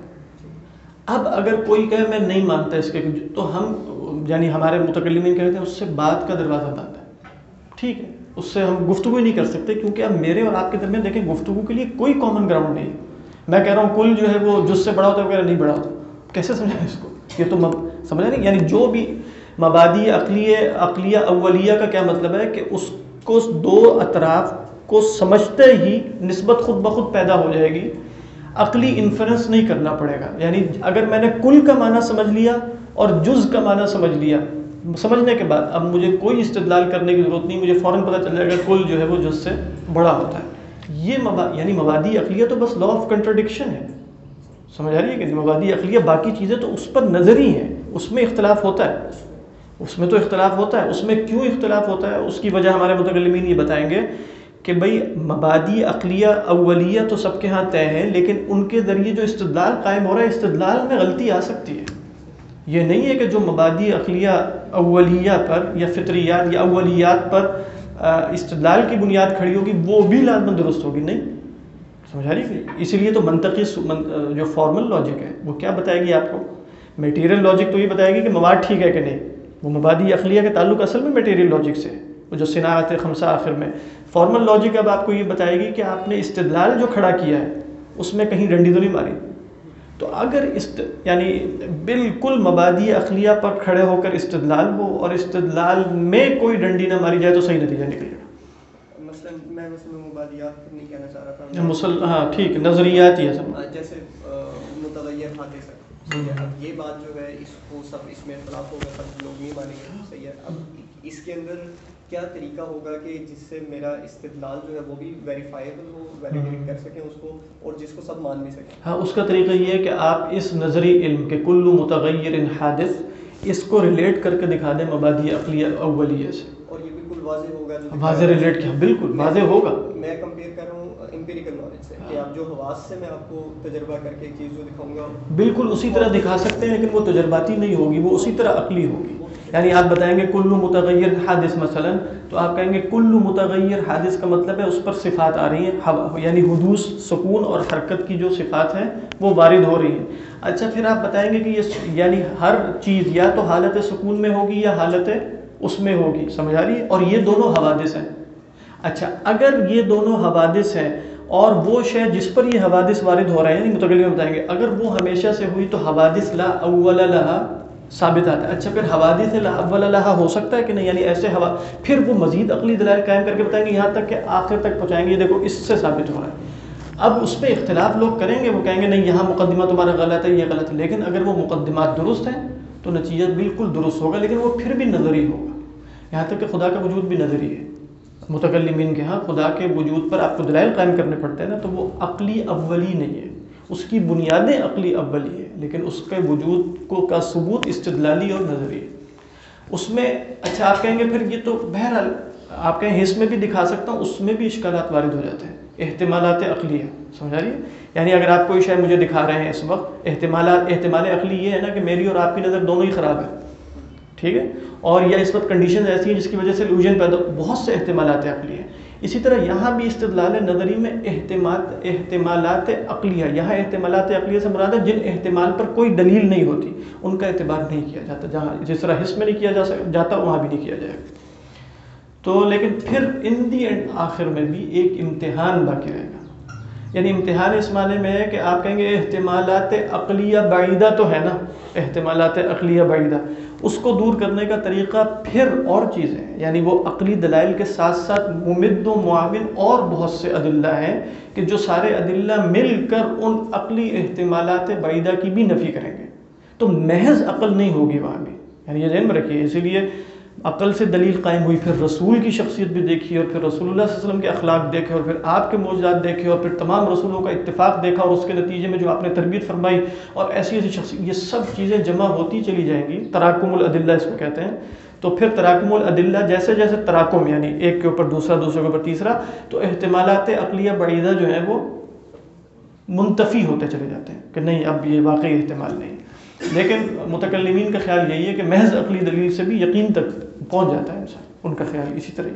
اب اگر کوئی کہے میں نہیں مانتا اس کے، تو ہم یعنی ہمارے متکلمین کہتے ہیں اس سے بات کا دروازہ بند ہے. ٹھیک ہے، اس سے ہم گفتگو ہی نہیں کر سکتے، کیونکہ اب میرے اور آپ کے درمیان دیکھیں گفتگو کے لیے کوئی کامن گراؤنڈ نہیں. میں کہہ رہا ہوں کل جو ہے وہ جز سے بڑا ہوتا ہے، وہ کہہ رہا نہیں بڑا ہوتا. کیسے سمجھیں اس کو؟ یہ تو سمجھا نہیں. یعنی جو بھی مبادی عقلیہ اولیہ کا کیا مطلب ہے کہ اس کو دو اطراف کو سمجھتے ہی نسبت خود بخود پیدا ہو جائے گی، عقلی انفرنس نہیں کرنا پڑے گا. یعنی اگر میں نے کل کا معنی سمجھ لیا اور جز کا معنی سمجھ لیا، سمجھنے کے بعد اب مجھے کوئی استدلال کرنے کی ضرورت نہیں، مجھے فوراً پتہ چل جائے گا کل جو ہے وہ جز سے بڑا ہوتا ہے. یہ یعنی مبادی عقلیہ تو بس لا آف کنٹرڈکشن ہے. سمجھ آ رہی ہے کہ مبادی عقلیہ باقی چیزیں تو اس پر نظری ہیں، اس میں اختلاف ہوتا ہے، اس میں تو اختلاف ہوتا ہے. اس میں کیوں اختلاف ہوتا ہے اس کی وجہ ہمارے متکلمین یہ بتائیں گے کہ بھئی مبادی عقلیہ اولیہ تو سب کے ہاں طے ہے، لیکن ان کے ذریعے جو استدلال قائم ہو رہا ہے استدلال میں غلطی آ سکتی ہے. یہ نہیں ہے کہ جو مبادی عقلیہ اولیہ پر یا فطریات یا اولیات پر استدلال کی بنیاد کھڑی ہوگی وہ بھی لازماً درست ہوگی. نہیں سمجھا رہی ہے؟ اسی لیے تو منطقی جو فارمل لاجک ہے وہ کیا بتائے گی آپ کو؟ میٹیریل لاجک تو یہ بتائے گی کہ مواد ٹھیک ہے کہ نہیں. وہ مبادی عقلیہ کا تعلق اصل میں میٹیریل لاجک سے ہے، وہ جو صناعت خمسہ آخر میں. فارمل لاجک اب آپ کو یہ بتائے گی کہ آپ نے استدلال جو کھڑا کیا ہے اس میں کہیں ڈنڈی تو نہیں ماری. تو اگر یعنی بالکل مبادی عقلیہ پر کھڑے ہو کر استدلال ہو اور استدلال میں کوئی ڈنڈی نہ ماری جائے تو صحیح نتیجہ نکلے گا. میں مبادیات نہیں کہنا چاہ رہا تھا، ہاں ٹھیک ہے، نظریات ہی ہے سب. جیسے متغیر حادث ہے. اب یہ بات جو ہے اس کو سب اس میں اختلاف ہوگا، سب لوگ نہیں مانیں گے. صحیح ہے. اب اس کے اندر کیا طریقہ ہوگا کہ جس سے میرا استدلال جو ہے وہ بھی ویریفائیبل ہو، ویلیڈیٹ کر سکیں اس کو، اور جس کو سب مان بھی سکیں؟ ہاں اس کا طریقہ یہ ہے کہ آپ اس نظری علم کے کل متغیر حادث اس کو ریلیٹ کر کے دکھا دیں مبادی عقلیہ اولیہ سے، اور یہ بالکل واضح ہوگا. واضح ریلیٹ کیا بالکل واضح ہوگا. میں کمپیئر کر رہا ہوں امپیریکل نالج سے کہ آپ جو حواس سے میں آپ کو تجربہ کر کے ایک چیز جو دکھاؤں گا بالکل اسی طرح دکھا سکتے ہیں، لیکن وہ تجرباتی نہیں ہوگی، وہ اسی طرح عقلی ہوگی. یعنی آپ بتائیں گے کل متغیر حادث مثلا، تو آپ کہیں گے کل متغیر حادث کا مطلب ہے اس پر صفات آ رہی ہیں، یعنی حدوث، سکون اور حرکت کی جو صفات ہیں وہ وارد ہو رہی ہیں. اچھا پھر آپ بتائیں گے کہ یہ یعنی ہر چیز یا تو حالت سکون میں ہوگی یا حالت اس میں ہوگی. سمجھ آ رہی ہے؟ اور یہ دونوں حوادث ہیں. اچھا اگر یہ دونوں حوادث ہیں اور وہ شے جس پر یہ حوادث وارد ہو رہے ہیں، یعنی متکلم بتائیں گے اگر وہ ہمیشہ سے ہوئی تو حوادث لا اول لہا ثابت آتا ہے. اچھا پھر حوادث لا اول لہا ہو سکتا ہے کہ نہیں؟ یعنی ایسے پھر وہ مزید عقلی دلائل قائم کر کے بتائیں گے، یہاں تک کہ آخر تک پہنچائیں گے یہ دیکھو اس سے ثابت ہو رہا ہے. اب اس پہ اختلاف لوگ کریں گے، وہ کہیں گے نہیں یہاں مقدمہ تمہارا غلط ہے، یہ غلط ہے. لیکن اگر وہ مقدمات درست ہیں تو نتیجہ بالکل درست ہوگا، لیکن وہ پھر بھی نظری ہوگا. یہاں تک کہ خدا کا وجود بھی نظری ہے. متکلمین کے ہاں خدا کے وجود پر آپ کو دلائل قائم کرنے پڑتے ہیں نا، تو وہ عقلی اولی نہیں ہے، اس کی بنیادیں عقلی اولی ہے، لیکن اس کے وجود کو کا ثبوت استدلالی اور نظری ہے اس میں. اچھا آپ کہیں گے پھر یہ تو بہرحال آپ کہیں حس میں بھی دکھا سکتا ہوں، اس میں بھی اشکالات وارد ہو جاتے ہیں، احتمالات عقلیہ، سمجھا رہی ہے؟ یعنی اگر آپ کوئی شے مجھے دکھا رہے ہیں اس وقت، احتمال عقلی یہ ہے نا کہ میری اور آپ کی نظر دونوں ہی خراب ہے، ٹھیک ہے، اور یا اس وقت کنڈیشن ایسی ہیں جس کی وجہ سے الوژن پیدا، بہت سے احتمالات عقلی ہیں. اسی طرح یہاں بھی استدلال نظری میں احتمالات عقلیہ، یہاں احتمالات عقلیہ سے مراد ہے جن احتمال پر کوئی دلیل نہیں ہوتی ان کا اعتبار نہیں کیا جاتا، جہاں جس طرح حس میں نہیں کیا جاتا وہاں بھی نہیں کیا جائے گا. تو لیکن پھر ان دی اینڈ آخر میں بھی ایک امتحان باقی رہے گا. یعنی امتحان اس معنی میں ہے کہ آپ کہیں گے احتمالات عقلیہ بعیدہ تو ہے نا، احتمالات عقلیہ بعیدہ، اس کو دور کرنے کا طریقہ پھر اور چیزیں ہیں. یعنی وہ عقلی دلائل کے ساتھ ساتھ ممد و معاون اور بہت سے ادلہ ہیں کہ جو سارے ادلہ مل کر ان عقلی احتمالات بعیدہ کی بھی نفی کریں گے. تو محض عقل نہیں ہوگی وہاں بھی، یعنی یہ ذہن میں رکھیے. اسی لیے عقل سے دلیل قائم ہوئی، پھر رسول کی شخصیت بھی دیکھی، اور پھر رسول اللہ صلی اللہ علیہ وسلم کے اخلاق دیکھے، اور پھر آپ کے معجزات دیکھے، اور پھر تمام رسولوں کا اتفاق دیکھا، اور اس کے نتیجے میں جو آپ نے تربیت فرمائی، اور ایسی ایسی شخصیت، یہ سب چیزیں جمع ہوتی چلی جائیں گی. تراکم الادلہ اس کو کہتے ہیں. تو پھر تراکم الادلہ جیسے جیسے تراکم، یعنی ایک کے اوپر دوسرا، دوسرے کے اوپر تیسرا، تو احتمالات عقلیہ بعیدہ جو ہیں وہ منتفی ہوتے چلے جاتے ہیں کہ نہیں اب یہ واقعی احتمال نہیں. لیکن متکلمین کا خیال یہی ہے کہ محض عقلی دلیل سے بھی یقین تک پہنچ جاتا ہے انسان. ان کا خیال اسی طرح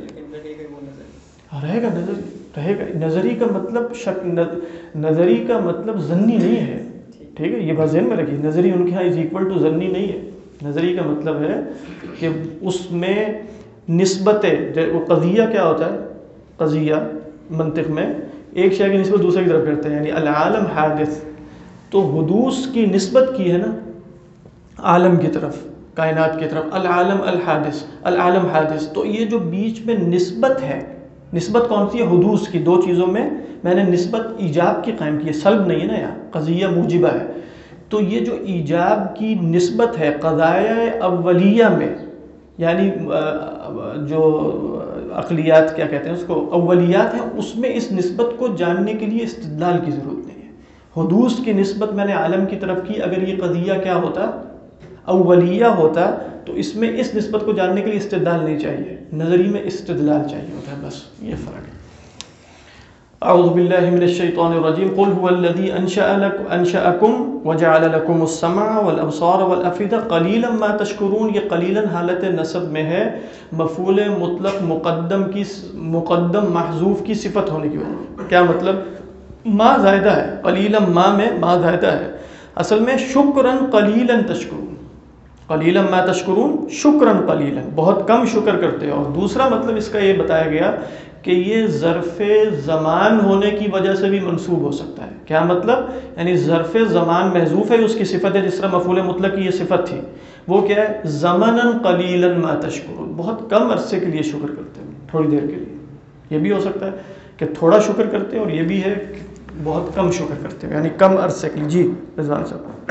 رہے گا. رہے گا. نظری کا مطلب نظری کا مطلب ظنی نہیں ہے، ٹھیک ہے، یہ بات ذہن میں رکھیے. نظری ان کے یہاں از ایکول ٹو ظنی نہیں ہے. نظری کا مطلب ہے کہ اس میں نسبت، وہ قضیہ کیا ہوتا ہے؟ قضیہ منطق میں ایک شے کی نسبت دوسرے کی طرف کرتے ہیں. یعنی العالم حادث، تو حدوث کی نسبت کی ہے نا عالم کی طرف، کائنات کی طرف. العالم الحادث، العالم حادث. تو یہ جو بیچ میں نسبت ہے، نسبت کون سی ہے؟ حدوث کی. دو چیزوں میں میں نے نسبت ایجاب کی قائم کی ہے، سلب نہیں ہے نا، یہاں قضیہ موجبہ ہے. تو یہ جو ایجاب کی نسبت ہے قضایہ اولیہ میں، یعنی جو عقلیات کیا کہتے ہیں اس کو، اولیات ہیں، اس میں اس نسبت کو جاننے کے لیے استدلال کی ضرورت نہیں ہے. حدوث کی نسبت میں نے عالم کی طرف کی، اگر یہ قضیہ کیا ہوتا؟ اولیہ ہوتا، تو اس میں اس نسبت کو جاننے کے لیے استدلال نہیں چاہیے. نظری میں استدلال چاہیے ہوتا ہے، بس یہ فرق ہے. اعوذ باللہ من الشیطان الرجیم. قل هو الذی انشأکم وجعل لکم السمع والابصار والافئدہ قلیلا ما تشکرون. یہ قلیلا حالت نصب میں ہے، مفعول مطلق مقدم محذوف کی صفت ہونے کی وجہ. کیا مطلب؟ ما زائدہ ہے، قلیلا ما میں ما زائدہ ہے. اصل میں شکرن قلیلا تشکرون، قلیلا ما تشکرون، شکرن قلیلا، بہت کم شکر کرتے ہو. اور دوسرا مطلب اس کا یہ بتایا گیا کہ یہ ظرف زمان ہونے کی وجہ سے بھی منسوب ہو سکتا ہے. کیا مطلب؟ یعنی ظرف زمان محذوف ہے، اس کی صفت ہے، جس طرح مفعول مطلق کی یہ صفت تھی. وہ کیا ہے؟ زمنا قلیلا ما تشکرون، بہت کم عرصے کے لیے شکر کرتے ہیں، تھوڑی دیر کے لیے. یہ بھی ہو سکتا ہے کہ تھوڑا شکر کرتے ہیں، اور یہ بھی ہے کہ بہت کم شکر کرتے ہیں، یعنی کم عرصے کے لیے. جی رضوان صاحب.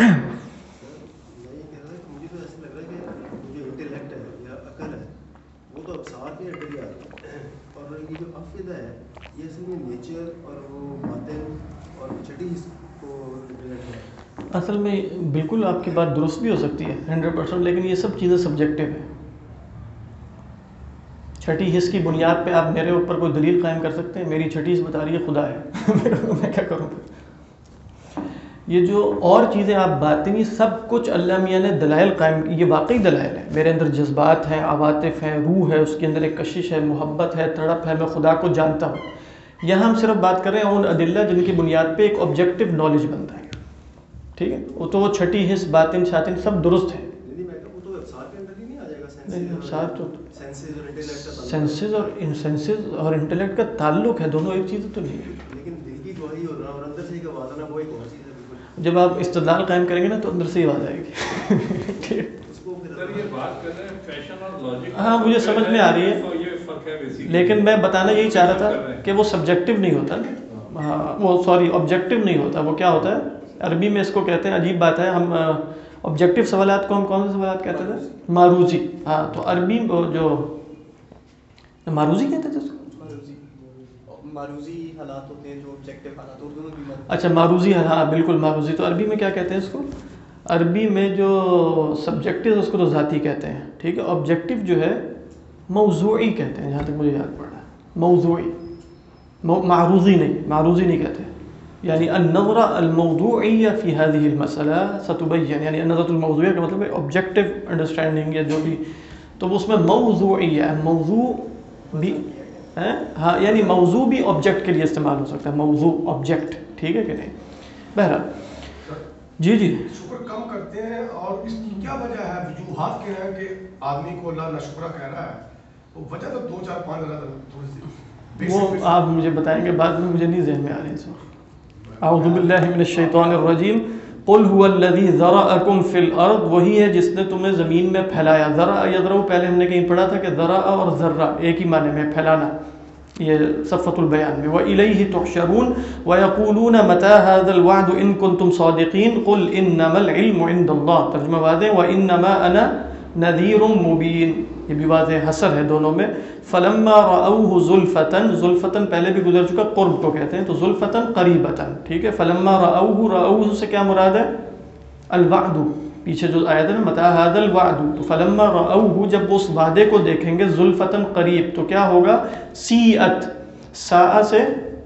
مجھے تو ایسا لگ رہا ہے کہ جو انٹلیکٹ ہے یا عقل ہے وہ تو ابصار کے انڈر ہی آتی ہے، اور یہ جو افئدہ ہے یہ اصل میں نیچر اور وہ باطن اور چھٹی حص کو ریلیٹ ہے. اصل میں بالکل آپ کی بات درست بھی ہو سکتی ہے 100%، لیکن یہ سب چیزیں سبجیکٹیو ہیں. چھٹی حص کی بنیاد پہ آپ میرے اوپر کوئی دلیل قائم کر سکتے ہیں؟ میری چھٹی حص بتا رہی ہے خدا ہے، میں کیا کروں پھر؟ یہ جو اور چیزیں آپ باطنی سب کچھ اللہ میاں نے دلائل قائم کی، یہ واقعی دلائل ہیں. میرے اندر جذبات ہیں، عواطف ہیں، روح ہے، اس کے اندر ایک کشش ہے، محبت ہے، تڑپ ہے، میں خدا کو جانتا ہوں. یہاں ہم صرف بات کر رہے ہیں ان ادلہ جن کی بنیاد پہ ایک آبجیکٹیو نالج بنتا ہے، ٹھیک ہے. وہ تو وہ چھٹی حص، باطن، شاطن سب درست ہے. سینسز اور انسینسز اور انٹلیکٹ کا تعلق ہے، دونوں ایک چیز تو نہیں ہے. لیکن دل کی گواہی اور اندر سے آواز آنا وہ ایک اور چیز ہے. جب آپ استدلال قائم کریں گے نا تو اندر سے ہی آواز آئے گی. ہاں مجھے سمجھ میں آ رہی ہے، لیکن میں بتانا یہی چاہ رہا تھا کہ وہ سبجیکٹیو نہیں ہوتا نا، ہاں وہ سوری آبجیکٹیو نہیں ہوتا. وہ کیا ہوتا ہے؟ عربی میں اس کو کہتے ہیں، عجیب بات ہے، ہم آبجیکٹیو سوالات کو ہم کون سے سوالات کہتے تھے؟ معروضی. ہاں تو عربی جو معروضی کہتے تھے اس کو، معروضی حالات ہوتے ہیں جو آبجیکٹیو حالات، اردو میں بھی اچھا معروضی، ہاں بالکل معروضی. تو عربی میں کیا کہتے ہیں اس کو؟ عربی میں جو سبجیکٹیو اس کو تو ذاتی کہتے ہیں، ٹھیک ہے. آبجیکٹیو جو ہے موضوعی کہتے ہیں جہاں تک مجھے یاد پڑ رہا ہے، موضوعی، معروضی نہیں کہتے. یعنی النظرہ الموضوعیہ فی هذه المسئلہ ستبین، یعنی النظرۃ الموضوعیہ کا مطلب ہے آبجیکٹو انڈرسٹینڈنگ یا جو بھی، تو وہ اس میں موضوعیہ، موضوع بھی ہاں یعنی موضوع بھی آبجیکٹ کے لیے استعمال ہو سکتا ہے، موضوع آبجیکٹ، ٹھیک ہے کہ نہیں. بہرحال جی شکر کم کرتے ہیں، اور اس کی کیا وجہ ہے؟ وجوہات کیا ہیں کہ آدمی کو اللہ ناشکرہ کہہ رہا ہے؟ وہ وجہ تو 2 4 5 تھوڑی سی وہ آپ مجھے بتائیں گے بعد میں، مجھے نہیں ذہن میں آ رہی اس وقت. اعوذ باللہ من الشیطان الرجیم. قل هو الذی ذرأکم فی الارض، وہی ہے جس نے تمہیں زمین میں پھیلایا. ذرا یذرا پہلے ہم نے کہیں پڑھا تھا کہ ذرا اور ذرہ ایک ہی معنی میں، پھیلانا، یہ صفۃ البیان میں. وَإِلَيْهِ تُحْشَرُونَ وَيَقُولُونَ مَتَى هَذَا الْوَعْدُ إِن كُنتُمْ صَادِقِينَ قُلْ إِنَّمَا الْعِلْمُ عِندَ اللَّهِ. ترجمہ واضح، وَإِنَّمَا أَنَا نَذِيرٌ مُبِينٌ، یہ بھی واضح حصر ہے دونوں میں. فَلَمَّا رَأَوْهُ زُلْفَةً، زُلْفَةً پہلے بھی گزر چکا، قرب کو کہتے ہیں، تو زُلْفَةً قریبةً، ٹھیک ہے. فَلَمَّا رَأَوْهُ، رَأَوْهُ سے کیا مراد ہے؟ الوعد، پیچھے جو آیت ہے نا متى هذا الوعد، تو فلما رأوه، جب اس وعدے کو دیکھیں گے، زلفةً قریب، تو کیا ہوگا؟ سیئت، ساء سے،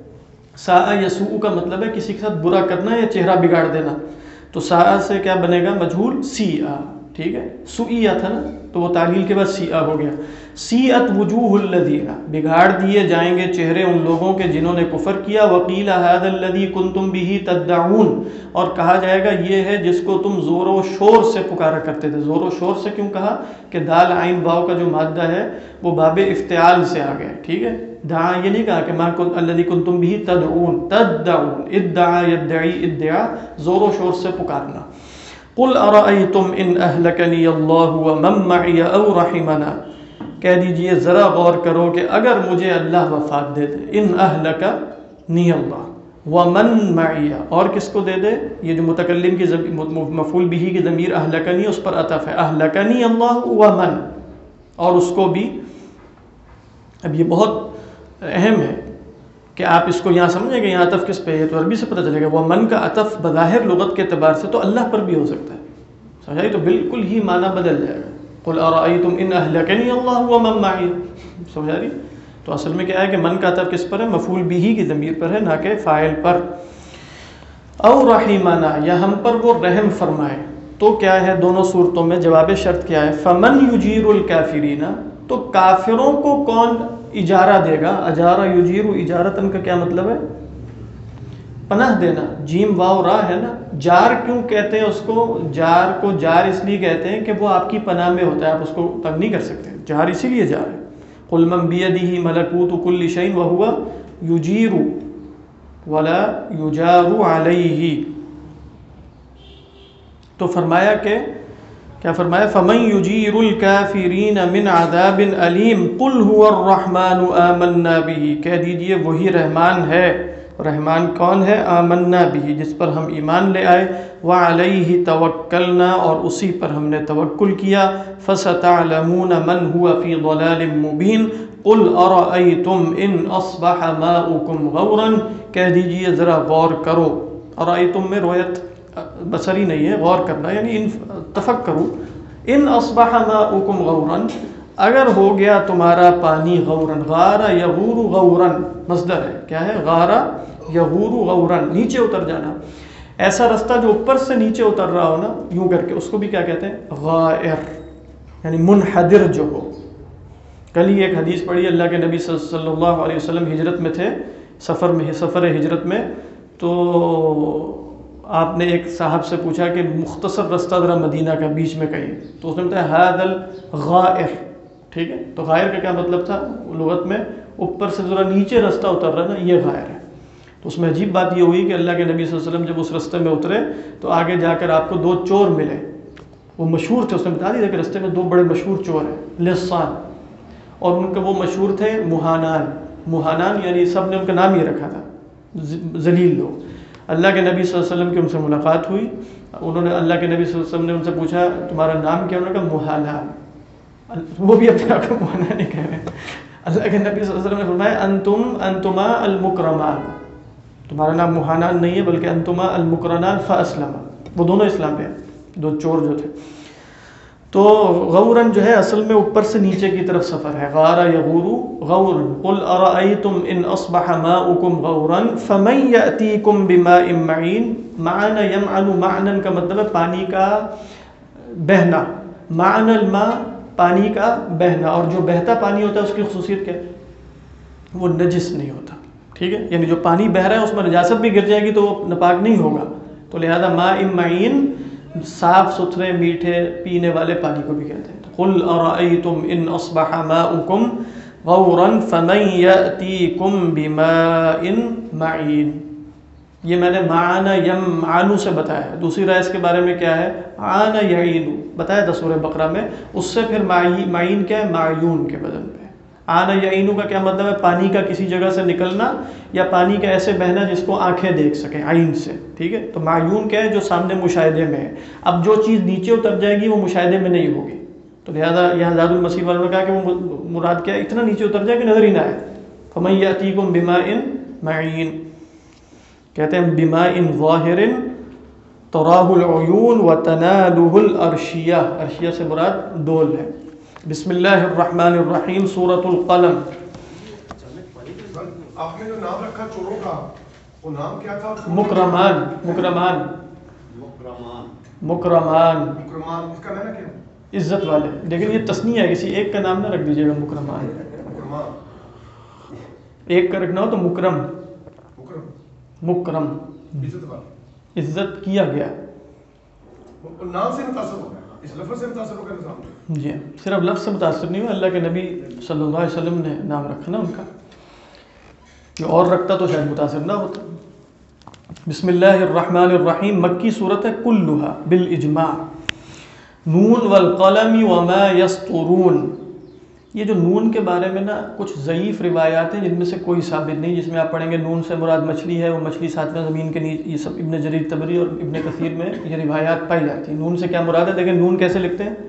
ساء یسوء کا مطلب ہے کسی کے ساتھ برا کرنا یا چہرہ بگاڑ دینا، تو ساء سے کیا بنے گا؟ مجہول سیئا، ٹھیک ہے. سوئیا تھا نا، تو وہ تعلیل کے بعد سیئا ہو گیا. سیئت وجوہ الذین، بگاڑ دیے جائیں گے چہرے ان لوگوں کے جنہوں نے کفر کیا. وقیل ھذا الذی کنتم بہ تدعون، اور کہا جائے گا یہ ہے جس کو تم زور و شور سے پکارا کرتے تھے. زور و شور سے کیوں کہا؟ کہ دال عین واو کا جو مادہ ہے وہ باب افتعال سے آ گیا، ٹھیک ہے. دعا یہ نہیں کہا کہ ما الذی کنتم بہ تدعون، تدعون، ادعا یدعی، ادعا زور و شور سے پکارنا. قل ارأیتم ان اہلکنی اللہ ومن معی او رحمنا، کہہ دیجئے ذرا غور کرو کہ اگر مجھے اللہ وفات دے دے، ان اہلکنی اللہ ومن معی، اور کس کو دے دے؟ یہ جو متکلم کی مفعول بہ کی ضمیر اہلکنی اس پر عطف ہے، اہلکنی اللہ ومن، اور اس کو بھی. اب یہ بہت اہم ہے کہ آپ اس کو یہاں سمجھیں کہ یہاں عطف کس پہ ہے، تو عربی سے پتہ چلے گا. وہ من کا عطف بظاہر لغت کے اعتبار سے تو اللہ پر بھی ہو سکتا ہے، سمجھائی، تو بالکل ہی معنی بدل جائے گا. قل ارأیتم ان اہلکنی اللہ ومن معی، سمجھا رہی. تو اصل میں کیا ہے کہ من کا عطف کس پر ہے؟ مفعول بہ کی ضمیر پر ہے، نہ کہ فاعل پر. او رحمنا، یا ہم پر وہ رحم فرمائے. تو کیا ہے دونوں صورتوں میں جواب شرط کیا ہے؟ فمن یجیر الکافرین، تو کافروں کو کون اجارہ دے گا؟ اجارہ یجیر اجارتن کا کیا مطلب ہے؟ پناہ دینا. جیم واو را ہے نا. جار کیوں کہتے ہیں اس کو؟ جار کو جار اس لیے کہتے ہیں کہ وہ آپ کی پناہ میں ہوتا ہے، آپ اس کو تنگ نہیں کر سکتے. جار اسی لیے جار ہے. قل من بیدہ ملکوت کل شیء وہو یجیر ولا یجار علیہ. تو فرمایا کہ کیا فرمایا؟ فمن یجیر الکافرین من عذاب علیم قل هو الرحمن آمنا به، کہہ دیجئے وہی رحمان ہے. رحمان کون ہے؟ آمنا به، جس پر ہم ایمان لے آئے. وعلیہ توکلنا، اور اسی پر ہم نے توکل کیا. فستعلمون من هو فی ضلال مبین قل ارأیتم ان اصبح ماؤکم غورا، کہہ دیجئے ذرا غور کرو. ارأیتم میں رویت بصری نہیں ہے، غور کرنا، یعنی تفکروا. ان اصبح ماؤکم غورا، اگر ہو گیا تمہارا پانی غورن، غارا یغور غورن مصدر ہے، کیا ہے؟ غارا یغور غورن، نیچے اتر جانا. ایسا رستہ جو اوپر سے نیچے اتر رہا ہو نا، یوں کر کے، اس کو بھی کیا کہتے ہیں؟ غائر، یعنی منحدر جو ہو. کل ہی ایک حدیث پڑھی، اللہ کے نبی صلی اللہ علیہ وسلم ہجرت میں تھے، سفر ہجرت میں، تو آپ نے ایک صاحب سے پوچھا کہ مختصر رستہ ذرا مدینہ کا بیچ میں کہیں، تو اس نے بتایا ھذا الغائر، ٹھیک ہے. تو غائر کا کیا مطلب تھا لغت میں؟ اوپر سے ذرا نیچے رستہ اتر رہا ہے نا، یہ غائر ہے. تو اس میں عجیب بات یہ ہوئی کہ اللہ کے نبی صلی اللہ علیہ وسلم جب اس رستے میں اترے تو آگے جا کر آپ کو 2 چور ملے. وہ مشہور تھے، اس نے بتا دیا کہ رستے میں 2 بڑے مشہور چور ہیں، لصان، اور ان کے وہ مشہور تھے مہانان. مہانان یعنی سب نے ان کا نام ہی رکھا تھا، ذلیل لوگ. اللہ کے نبی صلی اللہ علیہ وسلم کی ان سے ملاقات ہوئی، انہوں نے اللہ کے نبی صلی اللہ علیہ وسلم نے ان سے پوچھا تمہارا نام کیا؟ انہوں نے کہا مہانان. وہ بھی اپنے آپ کو مہانان نہیں کہہ رہے. اللہ کے نبی صلی اللہ علیہ وسلم نے فرمایا انتما المکرمان، تمہارا نام مہانان نہیں ہے بلکہ انتما المکرمان فاسلما، وہ دونوں اسلام پہ ہیں، 2 چور جو تھے. تو غورن جو ہے اصل میں اوپر سے نیچے کی طرف سفر ہے. غارا یغورو غورن. قل ارأیتم ان اصبح ماؤکم غورن فمن یأتیکم بماء معین. معن یمعن معنن کا مطلب ہے پانی کا بہنا. معن الماء پانی کا بہنا. اور جو بہتا پانی ہوتا ہے اس کی خصوصیت کیا ہے؟ وہ نجس نہیں ہوتا. ٹھیک ہے، یعنی جو پانی بہ رہا ہے اس میں نجاست بھی گر جائے گی تو وہ ناپاک نہیں ہوگا. تو لہذا ماء معین صاف ستھرے میٹھے پینے والے پانی کو بھی کہتے ہیں. قل ارأیتم ان اصبح ماؤکم غورا فمن یأتیکم بماء معین. یہ میں نے معانا یمعن سے بتایا. دوسری رائے اس کے بارے میں کیا ہے؟ عان یعین بتایا تھا سورہ بقرہ میں. اس سے پھر معین کیا ہے؟ معیون کے بدن پہ. عان یعین کا کیا مطلب ہے؟ پانی کا کسی جگہ سے نکلنا یا پانی کا ایسے بہنا جس کو آنکھیں دیکھ سکیں عین سے. ٹھیک ہے، تو معیون کیا ہے؟ جو سامنے مشاہدے میں ہے. اب جو چیز نیچے اتر جائے گی وہ مشاہدے میں نہیں ہوگی. تو لہذا یہاں زاد المسیح والوں نے کہا کہ وہ مراد کیا ہے؟ اتنا نیچے اتر جائے کہ نظر ہی نہ آئے. فمن یأتیکم بماء معین. کہتے ہیں بماء ظاہر تراہ العیون وتنالہ الارشیہ. ارشیہ سے مراد ڈول ہے. بسم اللہ الرحمن الرحیم. سورۃ القلم. آپ نے جو نام رکھا چوروں کا وہ نام کیا تھا؟ مکرمان. مکرمان. مکرمان. مکرمان. مکرمان اس کا معنی کیا ہے؟ عزت والے. لیکن یہ تثنیہ ہے، کسی ایک کا نام نہ رکھ دیجیے گا مکرمان. مکرمان ایک کا رکھنا ہو تو مکرم. مکرم مکرم عزت والا. عزت کیا گیا. نام سے متاثر ہو گیا، اس لفظ سے متاثر ہو گیا نظام. جی صرف لفظ سے متاثر نہیں ہوا، اللہ کے نبی صلی اللہ علیہ وسلم نے نام رکھا نا ان کا. کہ اور رکھتا تو شاید متاثر نہ ہوتا. بسم اللہ الرحمن الرحیم. مکی صورت ہے کلھا بالاجماع. نون والقلم وما یسطرون. یہ جو نون کے بارے میں نا کچھ ضعیف روایات ہیں جن میں سے کوئی ثابت نہیں. جس میں آپ پڑھیں گے نون سے مراد مچھلی ہے، وہ مچھلی ساتویں زمین کے نیچے. یہ سب ابن جریر طبری اور ابن کثیر میں یہ روایات پائی جاتی ہیں. نون سے کیا مراد ہے؟ دیکھیں نون کیسے لکھتے ہیں.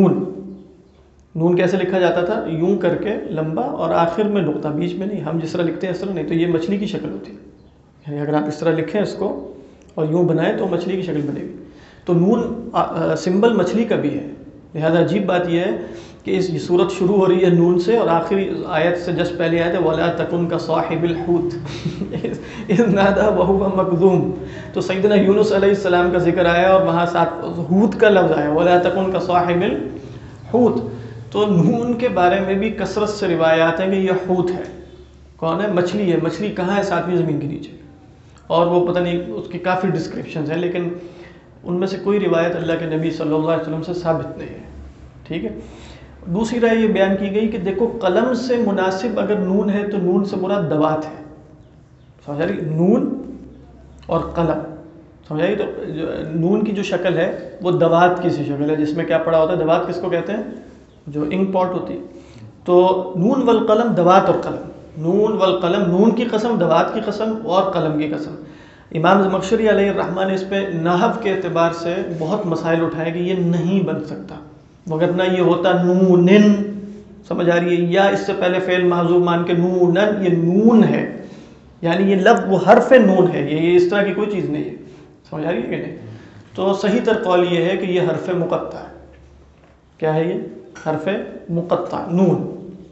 نون کیسے لکھا جاتا تھا؟ یوں کر کے لمبا اور آخر میں نقطہ، بیچ میں نہیں. ہم جس طرح لکھتے ہیں اس طرح نہیں. تو یہ مچھلی کی شکل ہوتی ہے. یعنی اگر آپ اس طرح لکھیں اس کو اور یوں بنائیں تو مچھلی کی شکل بنے گی. تو نون سمبل مچھلی کا بھی ہے. لہذا عجیب بات یہ ہے کہ یہ صورت شروع ہو رہی ہے نون سے اور آخری آیت سے جسٹ پہلے آیت ہے وَلَا تَكُنْ كَصَاحِبِ الْحُوتِ إِذْ نَادَىٰ وَهُوَ مَكْظُومٌ. تو سیدنا یونس علیہ السلام کا ذکر آیا اور وہاں ساتھ حوت کا لفظ آیا وَلَا تَكُنْ كَصَاحِبِ الْحُوتِ. تو نون کے بارے میں بھی کثرت سے روایات ہیں کہ یہ حوت ہے. کون ہے؟ مچھلی ہے. مچھلی کہاں ہے؟ ساتویں زمین کے نیچے. اور وہ پتہ نہیں اس کی کافی ڈسکرپشنز ہیں لیکن ان میں سے کوئی روایت اللہ کے نبی صلی اللہ علیہ وسلم سے ثابت نہیں ہے. ٹھیک ہے. دوسری رائے یہ بیان کی گئی کہ دیکھو قلم سے مناسب اگر نون ہے تو نون سے مراد دوات ہے. سمجھ رہی؟ نون اور قلم سمجھ رہی؟ تو نون کی جو شکل ہے وہ دوات کی سی شکل ہے جس میں کیا پڑا ہوتا ہے. دوات کس کو کہتے ہیں؟ جو انک پاٹ ہوتی ہے. تو نون والقلم دوات اور قلم. نون والقلم، نون کی قسم، دوات کی قسم اور قلم کی قسم. امام زمخشری علیہ الرحمٰن نے اس پہ نحو کے اعتبار سے بہت مسائل اٹھائے کہ یہ نہیں بن سکتا. وگرنہ یہ ہوتا نونن. سمجھ آ رہی ہے؟ یا اس سے پہلے فعل محذوف مان کے نونن. یہ نون ہے یعنی یہ لفظ وہ حرف نون ہے. یہ اس طرح کی کوئی چیز نہیں ہے. سمجھ آ رہی ہے کہ نہیں؟ تو صحیح تر قول یہ ہے کہ یہ حرف مقطع ہے. کیا ہے یہ؟ حرف مقطع نون.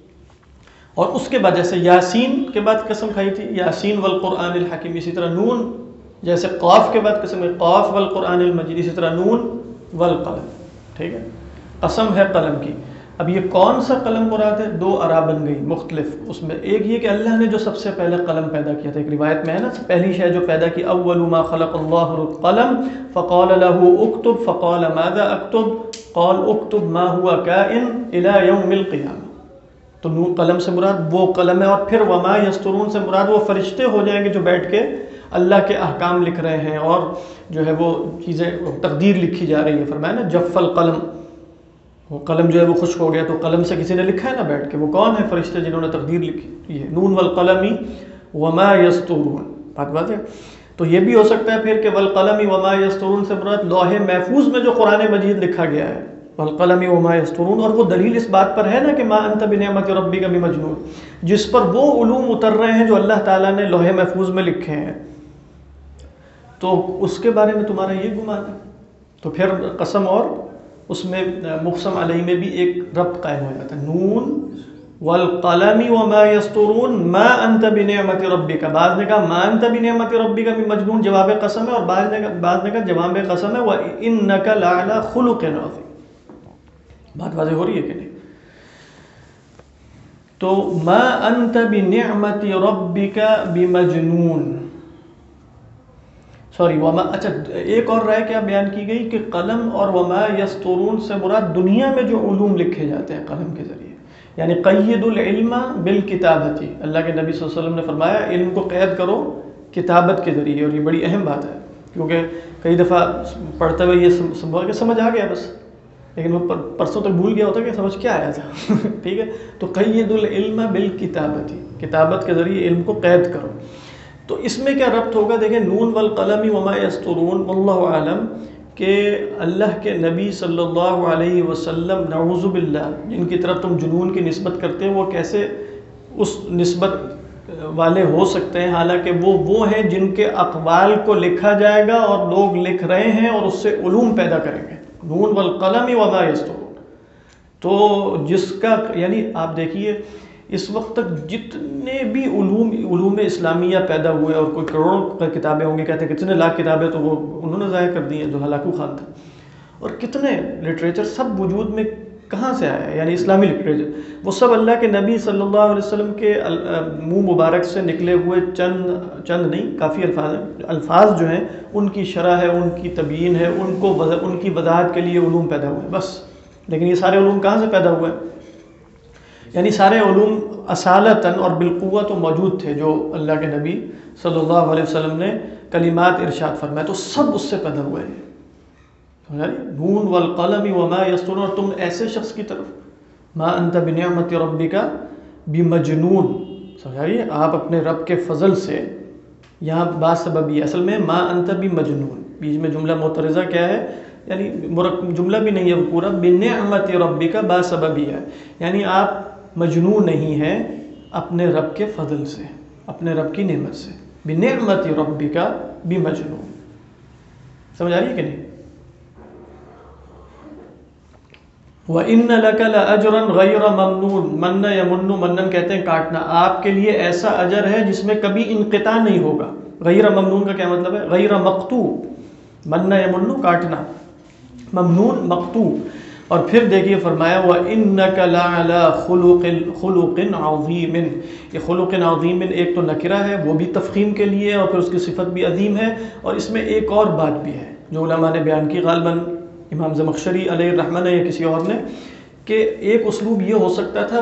اور اس کے بعد جیسے یاسین کے بعد قسم کھائی تھی یاسین والقرآن الحکیم، اسی طرح نون جیسے قاف کے بعد قسم ہے قاف والقرآن المجید، اسی طرح نون والقلم. ٹھیک ہے، قسم ہے قلم کی. اب یہ کون سا قلم مراد ہے؟ دو آراء بن گئی مختلف. اس میں ایک یہ کہ اللہ نے جو سب سے پہلے قلم پیدا کیا تھا. ایک روایت میں ہے نا پہلی شے جو پیدا کی اول ما خلق اللہ القلم فقال له اکتب فقال ماذا اکتب قال اکتب ما هو کائن الى یوم القیامہ. تو نون قلم سے مراد وہ قلم ہے. اور پھر وما یسترون سے مراد وہ فرشتے ہو جائیں گے جو بیٹھ کے اللہ کے احکام لکھ رہے ہیں اور جو ہے وہ چیزیں تقدیر لکھی جا رہی ہے. فرمایا نا جف القلم، وہ قلم جو ہے وہ خشک ہو گیا تو قلم سے کسی نے لکھا ہے نا بیٹھ کے. وہ کون ہے؟ فرشتے جنہوں نے تقدیر لکھی. یہ نون والقلم وما یسترون. بات ہے. تو یہ بھی ہو سکتا ہے پھر کہ والقلم وما یسترون سے مراد لوح محفوظ میں جو قرآن مجید لکھا گیا ہے والقلم وما یسترون. اور وہ دلیل اس بات پر ہے نا کہ ما انت بنعمت ربک بمجنون، جس پر وہ علوم اتر رہے ہیں جو اللہ تعالیٰ نے لوح محفوظ میں لکھے ہیں. تو اس کے بارے میں تمہارا یہ گمان ہے. تو پھر قسم اور اس میں مقسم علیہ میں بھی ایک ربط قائم ہو جاتا ہے. نون والقلم وما يسطرون ما انت بنعمت ربک. بعض نے کہا ما انت بنعمت ربک بھی مجنون جواب قسم ہے، اور بعض نے کہا جواب قسم ہے وانک لعلی خلق عظیم. بات واضح ہو رہی ہے کہ نہیں؟ تو ما انت بنعمت ربک بمجنون، سوری وما، اچھا ایک اور رائے کیا بیان کی گئی کہ قلم اور وما یسطرون سے مراد دنیا میں جو علوم لکھے جاتے ہیں قلم کے ذریعے، یعنی قید العلم بالکتابتی. اللہ کے نبی صلی اللہ علیہ وسلم نے فرمایا علم کو قید کرو کتابت کے ذریعے، اور یہ بڑی اہم بات ہے کیونکہ کئی دفعہ پڑھتے ہوئے یہ سمجھ آ گیا بس، لیکن وہ پرسوں تک بھول گیا ہوتا کہ سمجھ کیا آیا تھا. ٹھیک ہے، تو قید العلم بالکتابتی، کتابت کے ذریعے علم کو قید کرو. تو اس میں کیا ربط ہوگا؟ دیکھیں نون والقلم وما یسطرون، واللہ عالم، کہ اللہ کے نبی صلی اللہ علیہ وسلم نعوذ باللہ جن کی طرف تم جنون کی نسبت کرتے ہیں وہ کیسے اس نسبت والے ہو سکتے ہیں، حالانکہ وہ ہیں جن کے اقوال کو لکھا جائے گا اور لوگ لکھ رہے ہیں اور اس سے علوم پیدا کریں گے. نون والقلم وما یسطرون، تو جس کا یعنی آپ دیکھیے اس وقت تک جتنے بھی علوم اسلامیہ پیدا ہوئے، اور کوئی کروڑوں کتابیں ہوں گی، کہتے ہیں کتنے لاکھ کتابیں تو وہ انہوں نے ضائع کر دی ہیں جو ہلاکو خان تھا، اور کتنے لٹریچر سب وجود میں کہاں سے آیا ہے، یعنی اسلامی لٹریچر وہ سب اللہ کے نبی صلی اللہ علیہ وسلم کے منہ مبارک سے نکلے ہوئے چند نہیں کافی الفاظ جو ہیں ان کی شرح ہے، ان کی تبیین ہے، ان کی وضاحت کے لیے علوم پیدا ہوئے بس. لیکن یہ سارے علوم کہاں سے پیدا ہوئے؟ یعنی سارے علوم اصالتاً اور بالقوہ تو موجود تھے جو اللہ کے نبی صلی اللہ علیہ وسلم نے کلمات ارشاد فرمائے، تو سب اس سے پیدا ہوئے ہیں. نون والقلم وما یسطرون، اور تم ایسے شخص کی طرف ما انت بنعمت ربک بمجنون، سمجھا رہی ہے آپ اپنے رب کے فضل سے، یہاں بات سببی ہے اصل میں ما انت بمجنون، بیچ میں جملہ معترضہ کیا ہے، یعنی جملہ بھی نہیں ہے پورا، بنعمت ربک با سببی ہے، یعنی آپ مجنون نہیں ہیں اپنے رب کے فضل سے، اپنے رب کی نعمت سے. بنعمت ربک بمجنون، سمجھ آ رہی ہے کہ نہیں؟ وَإِنَّ لَكَ لَأَجْرًا غَيْرَ مَمْنُونٍ، من یمن، منن کہتے ہیں کاٹنا، آپ کے لیے ایسا اجر ہے جس میں کبھی انقطاع نہیں ہوگا. غیر ممنون کا کیا مطلب ہے؟ غیر مقطوع، من یمن کاٹنا، ممنون مقطوع. اور پھر دیکھیے فرمایا وَإِنَّكَ لَعَلَى خُلُقٍ عَظِيمٍ، یہ خلق عظیم ایک تو نکرہ ہے وہ بھی تفخیم کے لیے، اور پھر اس کی صفت بھی عظیم ہے. اور اس میں ایک اور بات بھی ہے جو علماء نے بیان کی، غالباً امام زمخشری علیہ الرحمہ نے یا کسی اور نے، کہ ایک اسلوب یہ ہو سکتا تھا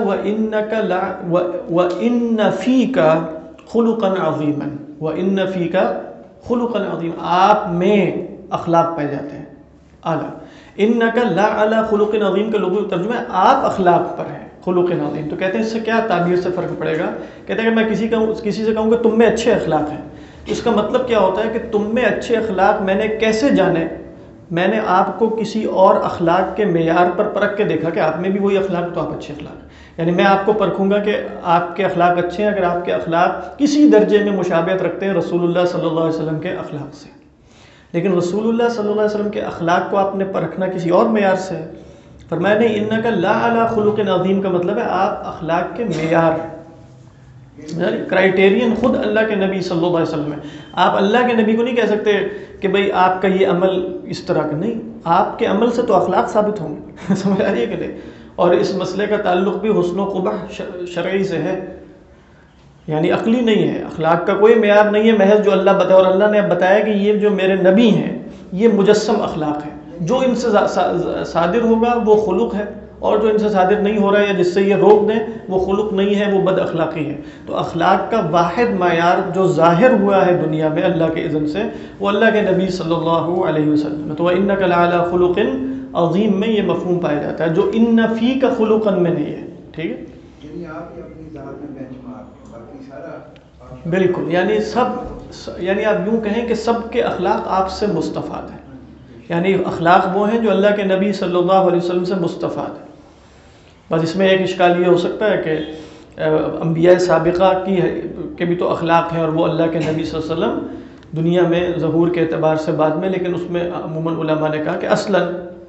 وَإِنَّ فِيكَ خُلُقًا عَظِيمًا، وَإِنَّ فِيكَ خُلُقًا عَظِيمًا، آپ میں اخلاق پائے جاتے ہیں اعلیٰ. انک لعلی خلق عظیم کا لغوی ترجمہ ہے آپ اخلاق پر ہیں، خلق عظیم. تو کہتے ہیں اس سے کیا تعبیر سے فرق پڑے گا؟ کہتے ہیں کہ میں کسی سے کہوں کہ تم میں اچھے اخلاق ہیں، اس کا مطلب کیا ہوتا ہے کہ تم میں اچھے اخلاق میں نے کیسے جانے؟ میں نے آپ کو کسی اور اخلاق کے معیار پر پرکھ کے دیکھا کہ آپ میں بھی وہی اخلاق، تو آپ اچھے اخلاق، یعنی میں آپ کو پرکھوں گا کہ آپ کے اخلاق اچھے ہیں اگر آپ کے اخلاق کسی درجے میں مشابہت رکھتے ہیں رسول اللہ صلی اللہ علیہ وسلم کے اخلاق سے. لیکن رسول اللہ صلی اللہ علیہ وسلم کے اخلاق کو آپ نے پرکھنا کسی اور معیار سے. فرمایا نہیں، انک لعلی خلق عظیم کا مطلب ہے آپ اخلاق کے معیار، کرائیٹیرین خود اللہ کے نبی صلی اللہ علیہ وسلم ہے. آپ اللہ کے نبی کو نہیں کہہ سکتے کہ بھئی آپ کا یہ عمل اس طرح کا، نہیں، آپ کے عمل سے تو اخلاق ثابت ہوں گے. سمجھ آ رہی ہے کہ نہیں؟ اور اس مسئلے کا تعلق بھی حسن و قبح شرعی سے ہے، یعنی عقلی نہیں ہے. اخلاق کا کوئی معیار نہیں ہے، محض جو اللہ بتایا، اور اللہ نے بتایا کہ یہ جو میرے نبی ہیں یہ مجسم اخلاق ہے، جو ان سے صادر ہوگا وہ خلق ہے، اور جو ان سے صادر نہیں ہو رہا ہے یا جس سے یہ روک دیں وہ خلق نہیں ہے، وہ بد اخلاقی ہے. تو اخلاق کا واحد معیار جو ظاہر ہوا ہے دنیا میں اللہ کے اذن سے وہ اللہ کے نبی صلی اللہ علیہ وسلم. تو وَإِنَّكَ لَعَلَى خُلُقٍ عظیم میں یہ مفہوم پایا جاتا ہے جو ان فی کا خلقاً میں نہیں ہے. ٹھیک ہے، یعنی آپ اپنی ذات میں بینچ مارک، باقی سارا بالکل، یعنی سب، یعنی آپ یوں کہیں کہ سب کے اخلاق آپ سے مستفاد ہیں، یعنی اخلاق وہ ہیں جو اللہ کے نبی صلی اللہ علیہ وسلم سے مستفاد ہیں. بس اس میں ایک اشکال یہ ہو سکتا ہے کہ انبیاء سابقہ کے بھی تو اخلاق ہیں اور وہ اللہ کے نبی صلی اللہ علیہ وسلم دنیا میں ظہور کے اعتبار سے بعد میں، لیکن اس میں عموماً علماء نے کہا کہ اصلاً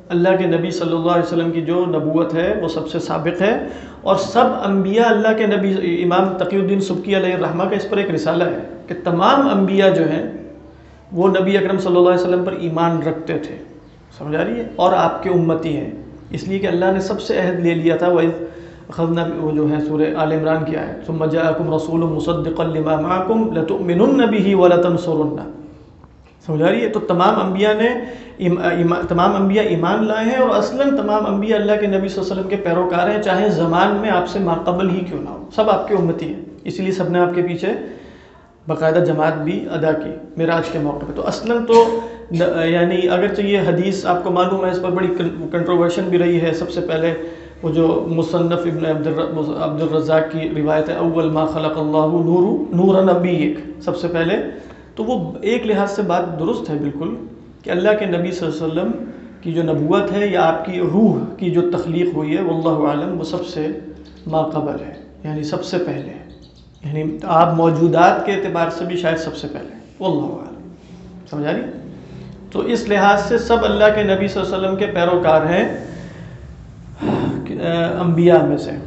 اللہ کے نبی صلی اللہ علیہ وسلم کی جو نبوت ہے وہ سب سے سابق ہے، اور سب انبیاء اللہ کے نبی، امام تقی الدین سبکی علیہ الرحمہ کا اس پر ایک رسالہ ہے کہ تمام انبیاء جو ہیں وہ نبی اکرم صلی اللہ علیہ وسلم پر ایمان رکھتے تھے، سمجھ آ رہی ہے، اور آپ کے امتی ہیں، اس لیے کہ اللہ نے سب سے عہد لے لیا تھا، وَإِذْ أَخَذْنَا، وہ جو ہے سورہ آل عمران کی آیت، ثُمَّ جَاءَكُمْ رَسُولٌ مُصَدِّقًا لِمَا مَعَكُمْ لَتُؤْمِنُنَّ بِهِ وَلَتَنْصُرُنَّهُ، سمجھ آ رہی ہے، تو تمام انبیاء ایمان لائے ہیں، اور اصلاً تمام انبیاء اللہ کے نبی صلی اللہ علیہ وسلم کے پیروکار ہیں، چاہے زمان میں آپ سے ماقبل ہی کیوں نہ ہو، سب آپ کے امتی ہیں، اسی لیے سب نے آپ کے پیچھے باقاعدہ جماعت بھی ادا کی معراج کے موقع پہ۔ تو اصلاً تو یعنی اگرچہ یہ حدیث آپ کو معلوم ہے، اس پر بڑی کنٹروورشن بھی رہی ہے، سب سے پہلے وہ جو مصنف ابن عبد الرزاق کی روایت ہے، اول ما خلق اللہ نور نبیک، سب سے پہلے، تو وہ ایک لحاظ سے بات درست ہے بالکل، کہ اللہ کے نبی صلی اللہ علیہ وسلم کی جو نبوت ہے یا آپ کی روح کی جو تخلیق ہوئی ہے، واللہ عالم، وہ سب سے ماقبل ہے، یعنی سب سے پہلے ہے، یعنی آپ موجودات کے اعتبار سے بھی شاید سب سے پہلے ہیں، واللہ عالم، سمجھا رہی؟ تو اس لحاظ سے سب اللہ کے نبی صلی اللہ علیہ وسلم کے پیروکار ہیں انبیاء میں سے۔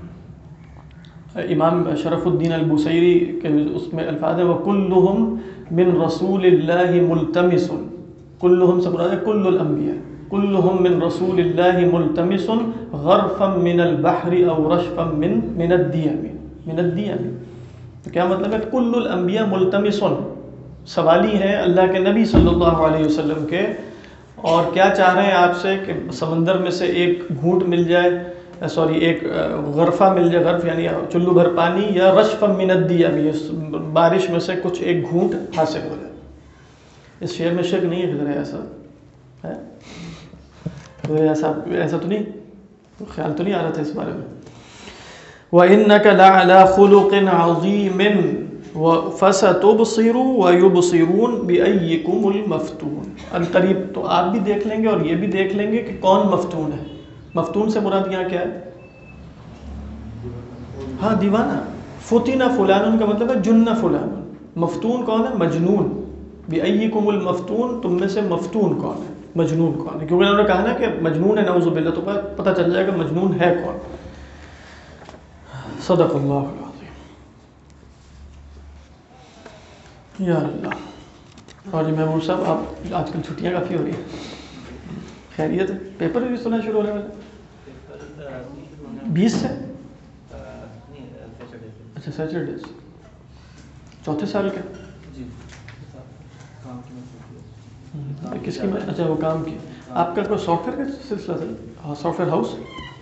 امام شرف الدین البوصیری کے اس میں الفاظ ہیں، وَكُلُّهُمْ مِن رَسُولِ اللَّهِ مُلْتَمِسٌ، كُلُّهُمْ سے مراد ہے كُلُّ الْأَنبِيَاء، كُلُّهُمْ مِن رَسُولِ اللَّهِ مُلْتَمِسٌ غَرْفًا مِن الْبَحْرِ أَوْ رَشْفًا مِن الدِّيَمِ، تو کیا مطلب ہے؟ كُلُّ الْأَنبِيَاء مُلْتَمِسٌ، سوالی ہیں اللہ کے نبی صلی اللہ علیہ وسلم کے، اور کیا چاہ رہے ہیں آپ سے کہ سمندر میں سے ایک گھونٹ مل جائے، ایک غرفہ مل جائے، غرف یعنی چلو بھر پانی، یا رشفا من الدیم، بارش میں سے کچھ ایک گھونٹ حاصل ہو جائے۔ اس شعر میں شک نہیں ہے کہ ایسا ہے، ایسا تو نہیں، خیال تو نہیں آ رہا تھا اس بارے میں۔ وَإِنَّكَ لَعَلَى خُلُقٍ عَظِيمٍ فَسَتُبْصِرُ وَيُبْصِرُونَ بِأَيِّكُمُ الْمَفْتُونُ، القریب تو آپ بھی دیکھ لیں گے اور یہ بھی دیکھ لیں گے کہ کون مفتون ہے۔ مفتون سے مراد یہاں کیا ہے؟ ہاں دیوانہ، فتنہ فلان کا مطلب ہے جن فلان، مفتون کون ہے؟ مجنون، بِأَيِّكُمُ الْمَفْتُونُ، تم میں سے مفتون کون ہے، مجنون کون ہے، کیونکہ انہوں نے کہا نا کہ مجنون ہے نعوذ باللہ، تو پتہ چل جائے گا مجنون ہے کون۔ صدق اللہ العظیم، یا اللہ۔ اور جی محبوب صاحب، آپ آج کل چھٹیاں کافی ہو رہی ہیں، خیریت ہے؟ پیپر بھی سنا شروع ہونے والے 20 سے؟ اچھا سیٹرڈے سے، چوتھے سال کے؟ کس کی؟ اچھا وہ کام کی، آپ کا کوئی سافٹ ویئر کا سلسلہ تھا؟ Software house?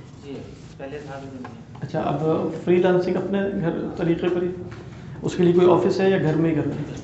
اچھا، اب فری لانسنگ اپنے گھر طریقے پر ہی، اس کے لیے کوئی آفس ہے یا گھر میں ہی کرنا ہے؟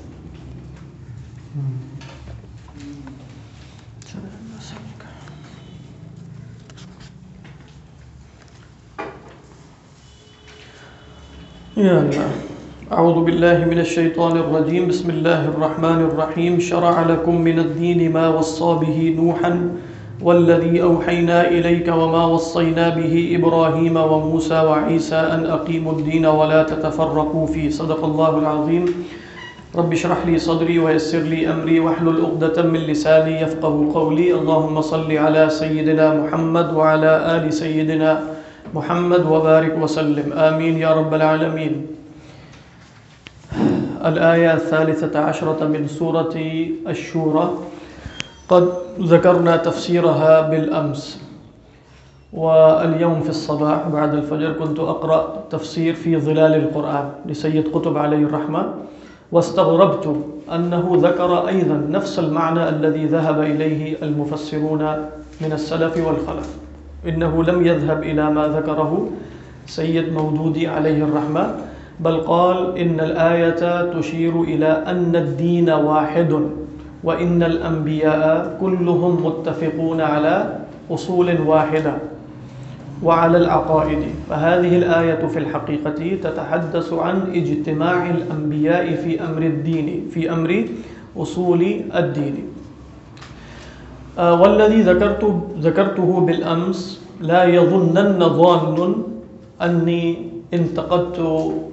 یا اللہ، اعوذ باللہ من الشیطان الرجیم، بسم اللہ الرحمن الرحیم، شرع لکم من الدین ما وصى به نوحا والذی اوحینا الیک وما وصینا به ابراہیم وموسى وعیسى ان اقیموا الدین ولا تتفرقوا فیہ۔ صدق اللہ العظیم۔ رب اشرح لي صدری ويسر لي امری واحلل عقدۃ من لسانی یفقهوا قولی۔ اللهم صل علی سیدنا محمد وعلى آل سیدنا محمد وبارک وسلم، آمین یا رب العالمین۔ الآية 13 من سورة الشورى، قد ذكرنا تفسيرها بالأمس، واليوم في الصباح بعد الفجر كنت أقرأ تفسير في ظلال القرآن لسيد قطب عليه الرحمة، واستغربت أنه ذكر أيضا نفس المعنى الذي ذهب إليه المفسرون من السلف والخلف، إنه لم يذهب إلى ما ذكره سيد مودودي عليه الرحمة، بل قال إن الآية تشير إلى أن الدين واحد، وإن الأنبياء كلهم متفقون على أصول واحدة وعلى العقائد، فهذه الآية في الحقيقة تتحدث عن اجتماع الأنبياء في أمر الدين، في أمر أصول الدين۔ والذي ذكرته بالأمس لا يظنن ظان أني انتقدت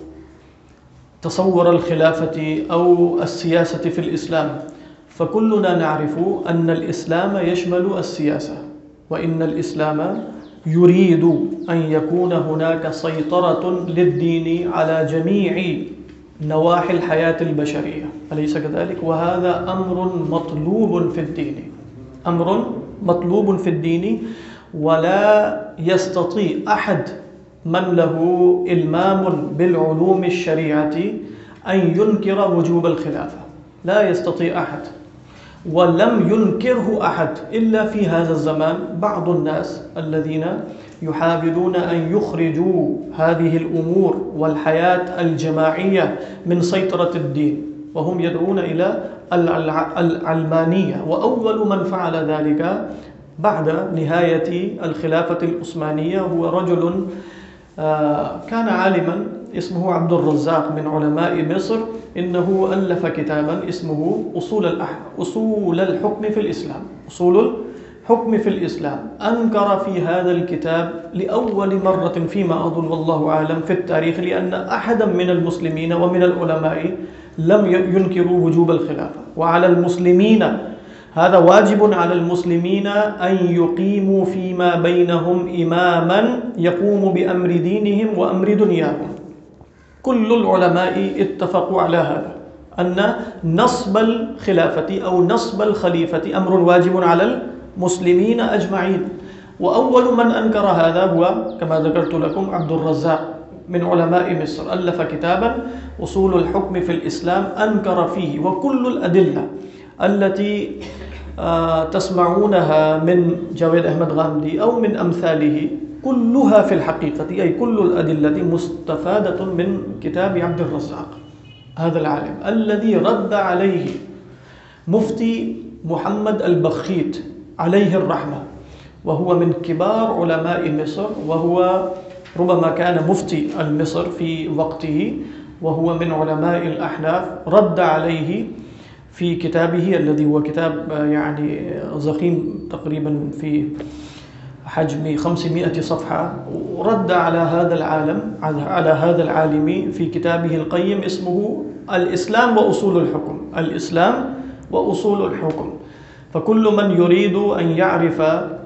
تصور الخلافة أو السياسة في الإسلام، فكلنا نعرف أن الإسلام يشمل السياسة، وإن الإسلام يريد أن يكون هناك سيطرة للدين على جميع نواحي الحياة البشرية، أليس كذلك؟ وهذا أمر مطلوب في الدين، أمر مطلوب في الدين، ولا يستطيع أحد من له إلمام بالعلوم الشريعة أن ينكر وجوب الخلافة، لا يستطيع أحد، ولم ينكره أحد إلا في هذا الزمان بعض الناس الذين يحاولون أن يخرجوا هذه الأمور والحياة الجماعية من سيطرة الدين، وهم يدعون إلى العلمانية. وأول من فعل ذلك بعد نهاية الخلافة العثمانية هو رجل كان عالما اسمه عبد الرزاق من علماء مصر، إنه ألف كتابا اسمه أصول الحكم في الإسلام، أصول الحكم في الإسلام. أنكر في هذا الكتاب لأول مرة فيما أظن والله أعلم في التاريخ، لأن أحدا من المسلمين ومن العلماء لم ينكروا وجوب الخلافة، وعلى المسلمين هذا واجب على المسلمين أن يقيموا فيما بينهم إماما يقوم بأمر دينهم وأمر دنياهم. كل العلماء اتفقوا على هذا، أن نصب الخلافة أو نصب الخليفة أمر واجب على المسلمين أجمعين. وأول من أنكر هذا هو كما ذكرت لكم عبد الرزاق من علماء مصر، ألف كتابا أصول الحكم في الإسلام، أنكر فيه وكل الأدلة التي تسمعونها من جواد أحمد غامدي أو من أمثاله كلها في الحقيقة، أي كل الأدلة مستفادة من كتاب عبد الرزاق هذا العالم، الذي رد عليه مفتي محمد البخيت عليه الرحمة، وهو من كبار علماء مصر، وهو ربما كان مفتي مصر في وقته، وهو من علماء الأحناف. رد عليه في كتابه الذي هو كتاب يعني ضخيم تقريبا في حجم 500 صفحة، ورد على هذا العالم على هذا العالم في كتابه القيم اسمه الإسلام وأصول الحكم، الإسلام وأصول الحكم. فكل من يريد أن يعرف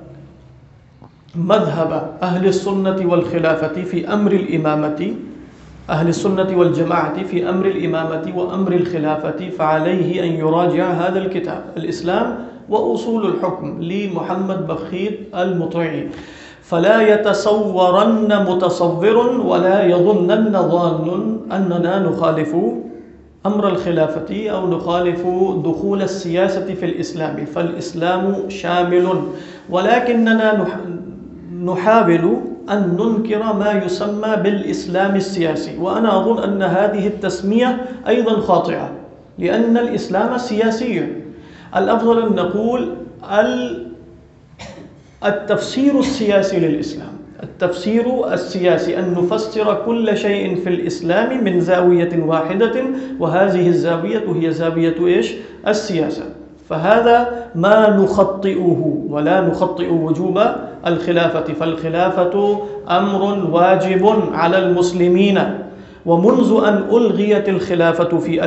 مذهب أهل السنة والخلافة في أمر الإمامة، أهل السنة والجماعة في أمر الإمامة وأمر الخلافة، فعليه أن يراجع هذا الكتاب الإسلام وأصول الحكم لمحمد بخيت المطيعي. فلا يتصورن متصور ولا يظنن ظان أننا نخالف أمر الخلافة أو نخالف دخول السياسة في الإسلام، فالإسلام شامل، ولكننا نحاول أن ننكر ما يسمى بالإسلام السياسي. وأنا أظن أن هذه التسمية أيضا خاطئة، لأن الإسلام سياسي. الأفضل أن نقول التفسير السياسي للإسلام، التفسير السياسي، أن نفسر كل شيء في الإسلام من زاوية واحدة، وهذه الزاوية هي زاوية إيش؟ السياسة. فهذا ما نخطئه، ولا نخطئ وجوب الخلافة، فالخلافة أمر واجب على المسلمين، ومنذ أن ألغيت الخلافة في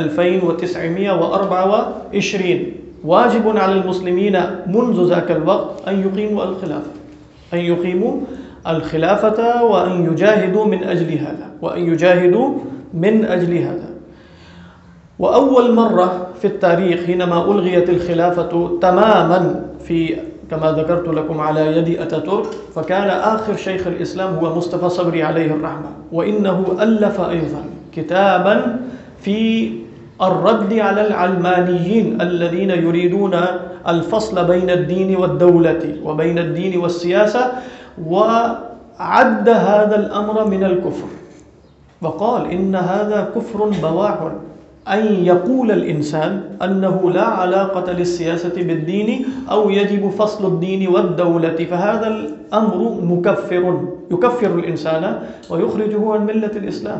2924 واجب على المسلمين منذ ذاك الوقت أن يقيموا الخلافة، أن يقيموا الخلافة وأن يجاهدوا من أجل هذا، وأن يجاهدوا من أجل هذا. وأول مرة في التاريخ حينما ألغيت الخلافة تماما في كما ذكرت لكم على يد أتاتورك، فكان آخر شيخ الإسلام هو مصطفى صبري عليه الرحمة، وإنه ألف أيضا كتابا في الرد على العلمانيين الذين يريدون الفصل بين الدين والدولة وبين الدين والسياسة، وعد هذا الأمر من الكفر، وقال إن هذا كفر بواح أن يقول الإنسان أنه لا علاقة للسياسة بالدين أو يجب فصل الدين والدولة، فهذا الأمر مكفر، يكفر الإنسان ويخرجه عن ملة الإسلام.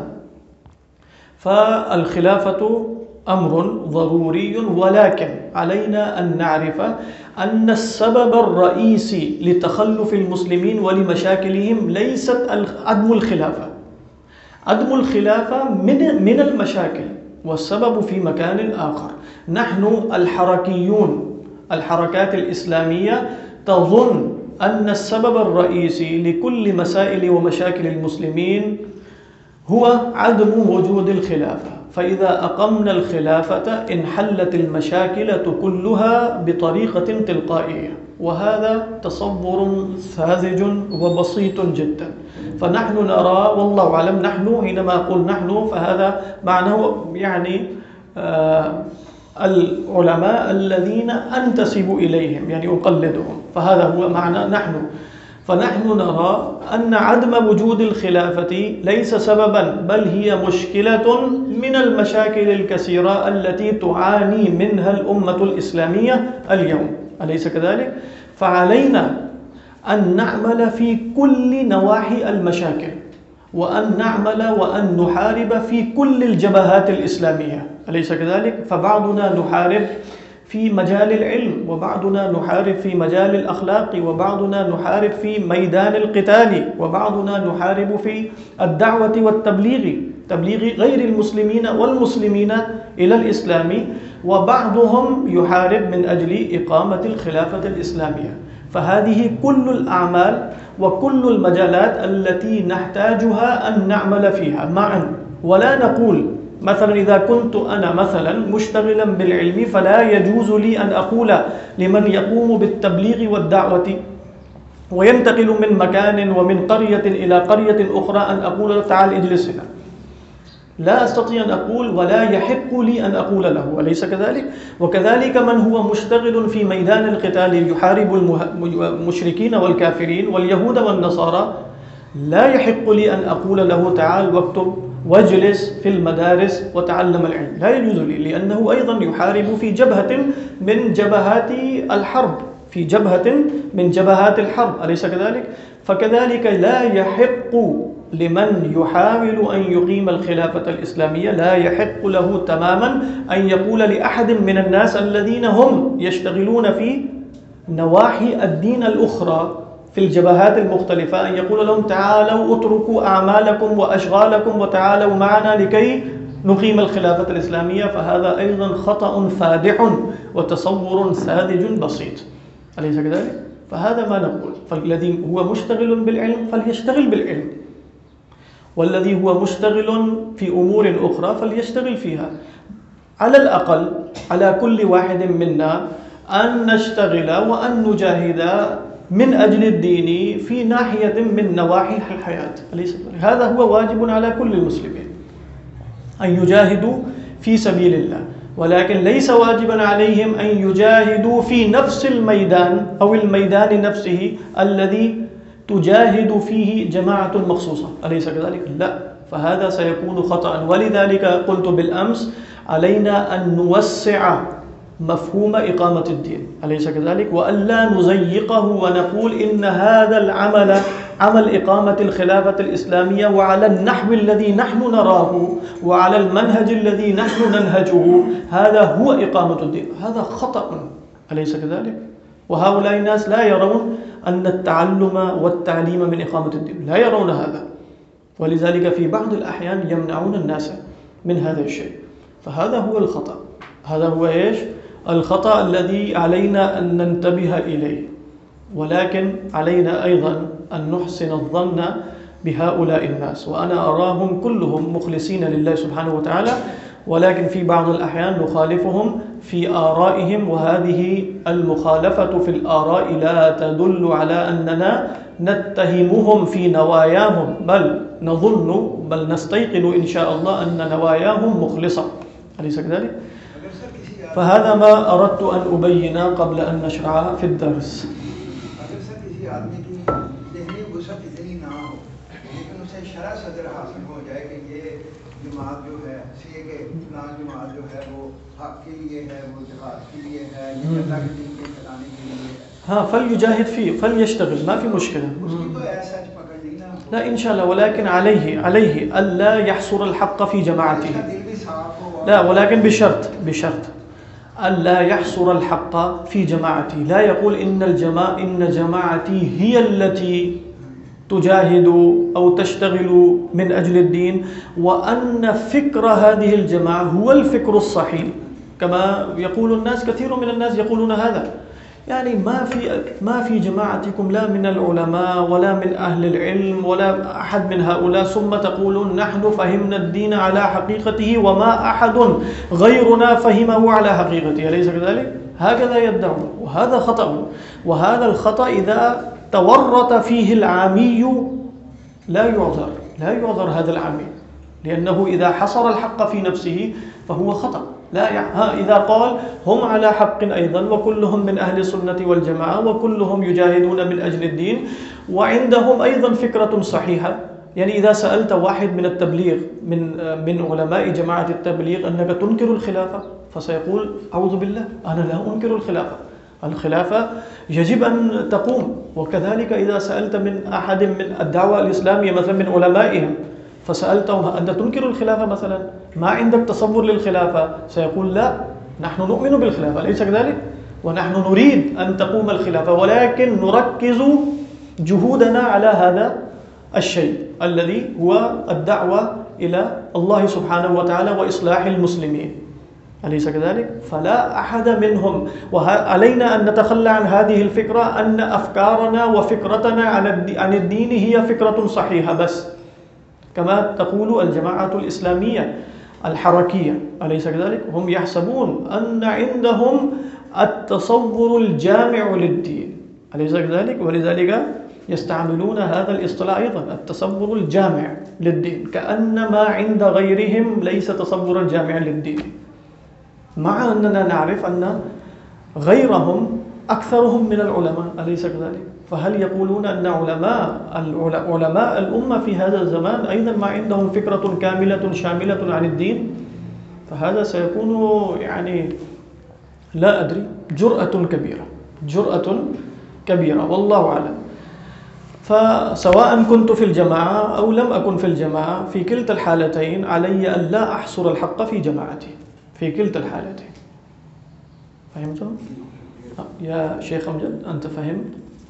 فالخلافة أمر ضروري، ولكن علينا أن نعرف أن السبب الرئيسي لتخلف المسلمين ولمشاكلهم ليست عدم الخلافة. عدم الخلافة من المشاكل، والسبب في مكان آخر. نحن الحركيون، الحركات الإسلامية تظن أن السبب الرئيسي لكل مسائل ومشاكل المسلمين هو عدم وجود الخلافة، فإذا أقمنا الخلافة انحلت المشاكل كلها بطريقة تلقائية، وهذا تصور ساذج وبسيط جدا. فنحن نرى والله أعلم، نحن حينما أقول نحن فهذا معناه يعني العلماء الذين أنتسب إليهم، يعني أقلدهم، فهذا هو معنى نحن. فنحن نرى أن عدم وجود الخلافة ليس سببا، بل هي مشكلة من المشاكل الكثيرة التي تعاني منها الأمة الإسلامية اليوم، أليس كذلك؟ فعلينا أن نعمل في كل نواحي المشاكل، وأن نعمل وأن نحارب في كل الجبهات الإسلامية، أليس كذلك؟ فبعضنا نحارب في مجال العلم، وبعضنا نحارب في مجال الأخلاق، وبعضنا نحارب في ميدان القتال، وبعضنا نحارب في الدعوة والتبليغ، تبليغ غير المسلمين والمسلمين إلى الإسلام، وبعضهم يحارب من أجل إقامة الخلافة الإسلامية. فهذه كل الأعمال وكل المجالات التي نحتاجها أن نعمل فيها معا، ولا نقول مثلا إذا كنت أنا مثلا مشتغلا بالعلم فلا يجوز لي أن أقول لمن يقوم بالتبليغ والدعوة وينتقل من مكان ومن قرية إلى قرية أخرى أن أقول له تعال اجلس هنا، لا أستطيع أن أقول ولا يحق لي أن أقول له، أليس كذلك؟ وكذلك من هو مشتغل في ميدان القتال يحارب المشركين والكافرين واليهود والنصارى، لا يحق لي أن أقول له تعال واكتب واجلس في المدارس وتعلم العلم، لا يجوز لي، لأنه أيضا يحارب في جبهة من جبهات الحرب، في جبهة من جبهات الحرب، أليس كذلك؟ فكذلك لا يحق لمن يحاول أن يقيم الخلافة الإسلامية، لا يحق له تماما أن يقول لأحد من الناس الذين هم يشتغلون في نواحي الدين الأخرى في الجبهات المختلفة أن يقول لهم تعالوا اتركوا أعمالكم وأشغالكم وتعالوا معنا لكي نقيم الخلافة الإسلامية، فهذا أيضا خطأ فادح وتصور ساذج بسيط، أليس كذلك؟ فهذا ما نقول، فالذي هو مشتغل بالعلم فليشتغل بالعلم، والذي هو مشتغل في أمور أخرى فليشتغل فيها. على الأقل على كل واحد منا أن نشتغل وأن نجاهد من أجل الدين في ناحية من نواحي الحياة، أليس كذلك؟ هذا هو واجب على كل المسلمين أن يجاهدوا في سبيل الله، ولكن ليس واجبا عليهم أن يجاهدوا في نفس الميدان أو الميدان نفسه الذي تجاهد فيه جماعة مخصوصة، أليس كذلك؟ لا، فهذا سيكون خطأ. ولذلك قلت بالأمس علينا أن نوسع مفهوم إقامة الدين، أليس كذلك؟ وألا نزيقه ونقول إن هذا العمل عمل إقامة الخلافة الإسلامية وعلى النحو الذي نحن نراه وعلى المنهج الذي نحن ننهجه هذا هو إقامة الدين، هذا خطأ، أليس كذلك؟ وهؤلاء الناس لا يرون أن التعلم والتعليم من إقامة الدين، لا يرون هذا، ولذلك في بعض الأحيان يمنعون الناس من هذا الشيء، فهذا هو الخطأ. هذا هو إيش؟ الخطأ الذي علينا أن ننتبه إليه، ولكن علينا أيضا أن نحسن الظن بهؤلاء الناس، وأنا أراهم كلهم مخلصين لله سبحانه وتعالى، ولكن في بعض الأحيان نخالفهم في آرائهم، وهذه المخالفة في الآراء لا تدل على أننا نتهمهم في نواياهم، بل نظن بل نستيقن إن شاء الله أن نواياهم مخلصة، أليس كذلك؟ فهذا ما أردت أن أبين قبل أن نشرع في الدرس. اگر سر کسی آدمی کی ذہنی وسعت اتنی نہ ہو لیکن اسے شرع صدر حاصل ہو جائے کہ یہ جماعت جو ہے سی کہ فلاں جماعت جو ہے وہ حق کے لیے ہے، وہ جہاد کے لیے ہے، یہ اللہ کے دین کے پھیلانے کے لیے ہے، ہاں فليجاهد فيه فليشتغل، ما في مشكلة. اس کی تو ایسا پکڑ لی نا، لا إن شاء الله، ولكن عليه ألا يحصر الحق في جماعته، اس کا دل بھی صاف ہو، لا ولكن بشرط ألا يحصر الحق في جماعتي، لا يقول إن جماعتي هي التي تجاهد أو تشتغل من أجل الدين، وأن فكر هذه الجماعة هو الفكر الصحيح، كما يقول الناس، كثير من الناس يقولون هذا، يعني ما في جماعتكم لا من العلماء ولا من أهل العلم ولا أحد من هؤلاء ثم تقولون نحن فهمنا الدين على حقيقته وما أحد غيرنا فهمه على حقيقته، أليس كذلك؟ هكذا يدعون، وهذا خطأ. وهذا الخطأ إذا تورط فيه العامي لا يعذر هذا العامي، لأنه إذا حصر الحق في نفسه فهو خطأ. إذا قال هم على حق أيضا وكلهم من أهل السنة والجماعة وكلهم يجاهدون من أجل الدين وعندهم أيضا فكرة صحيحة، يعني إذا سألت واحد من التبليغ من علماء جماعة التبليغ أنك تنكر الخلافة فسيقول أعوذ بالله أنا لا أنكر الخلافة يجب أن تقوم. وكذلك إذا سألت من أحد من الدعوة الإسلامية مثلا من علمائهم فسألتهم أنت تنكر الخلافة مثلا، ما عندك تصور للخلافة، سيقول لا نحن نؤمن بالخلافة، أليس كذلك؟ ونحن نريد أن تقوم الخلافة ولكن نركز جهودنا على هذا الشيء الذي هو الدعوة إلى الله سبحانه وتعالى وإصلاح المسلمين، أليس كذلك؟ فلا أحد منهم، وعلينا أن نتخلى عن هذه الفكرة أن أفكارنا وفكرتنا عن الدين هي فكرة صحيحة بس، كما تقول الجماعة الإسلامية الحركية، أليس كذلك؟ هم يحسبون أن عندهم التصور الجامع للدين، أليس كذلك؟ ولذلك يستعملون هذا الاصطلاح أيضا، التصور الجامع للدين، كأن ما عند غيرهم ليس تصورا جامعا للدين، مع أننا نعرف أن غيرهم أكثرهم من العلماء، أليس كذلك؟ فهل يقولون أن علماء الأمة في هذا الزمان أيضا ما عندهم فكرة كاملة شاملة عن الدين؟ فهذا سيكون يعني لا أدري جرأة كبيرة والله أعلم. فسواء كنت في الجماعة أو لم أكن في الجماعة في كلتا الحالتين علي أن لا أحصر الحق في جماعتي في كلتا الحالتين. فهمتم؟ يا شيخ أمجد أنت فهمت؟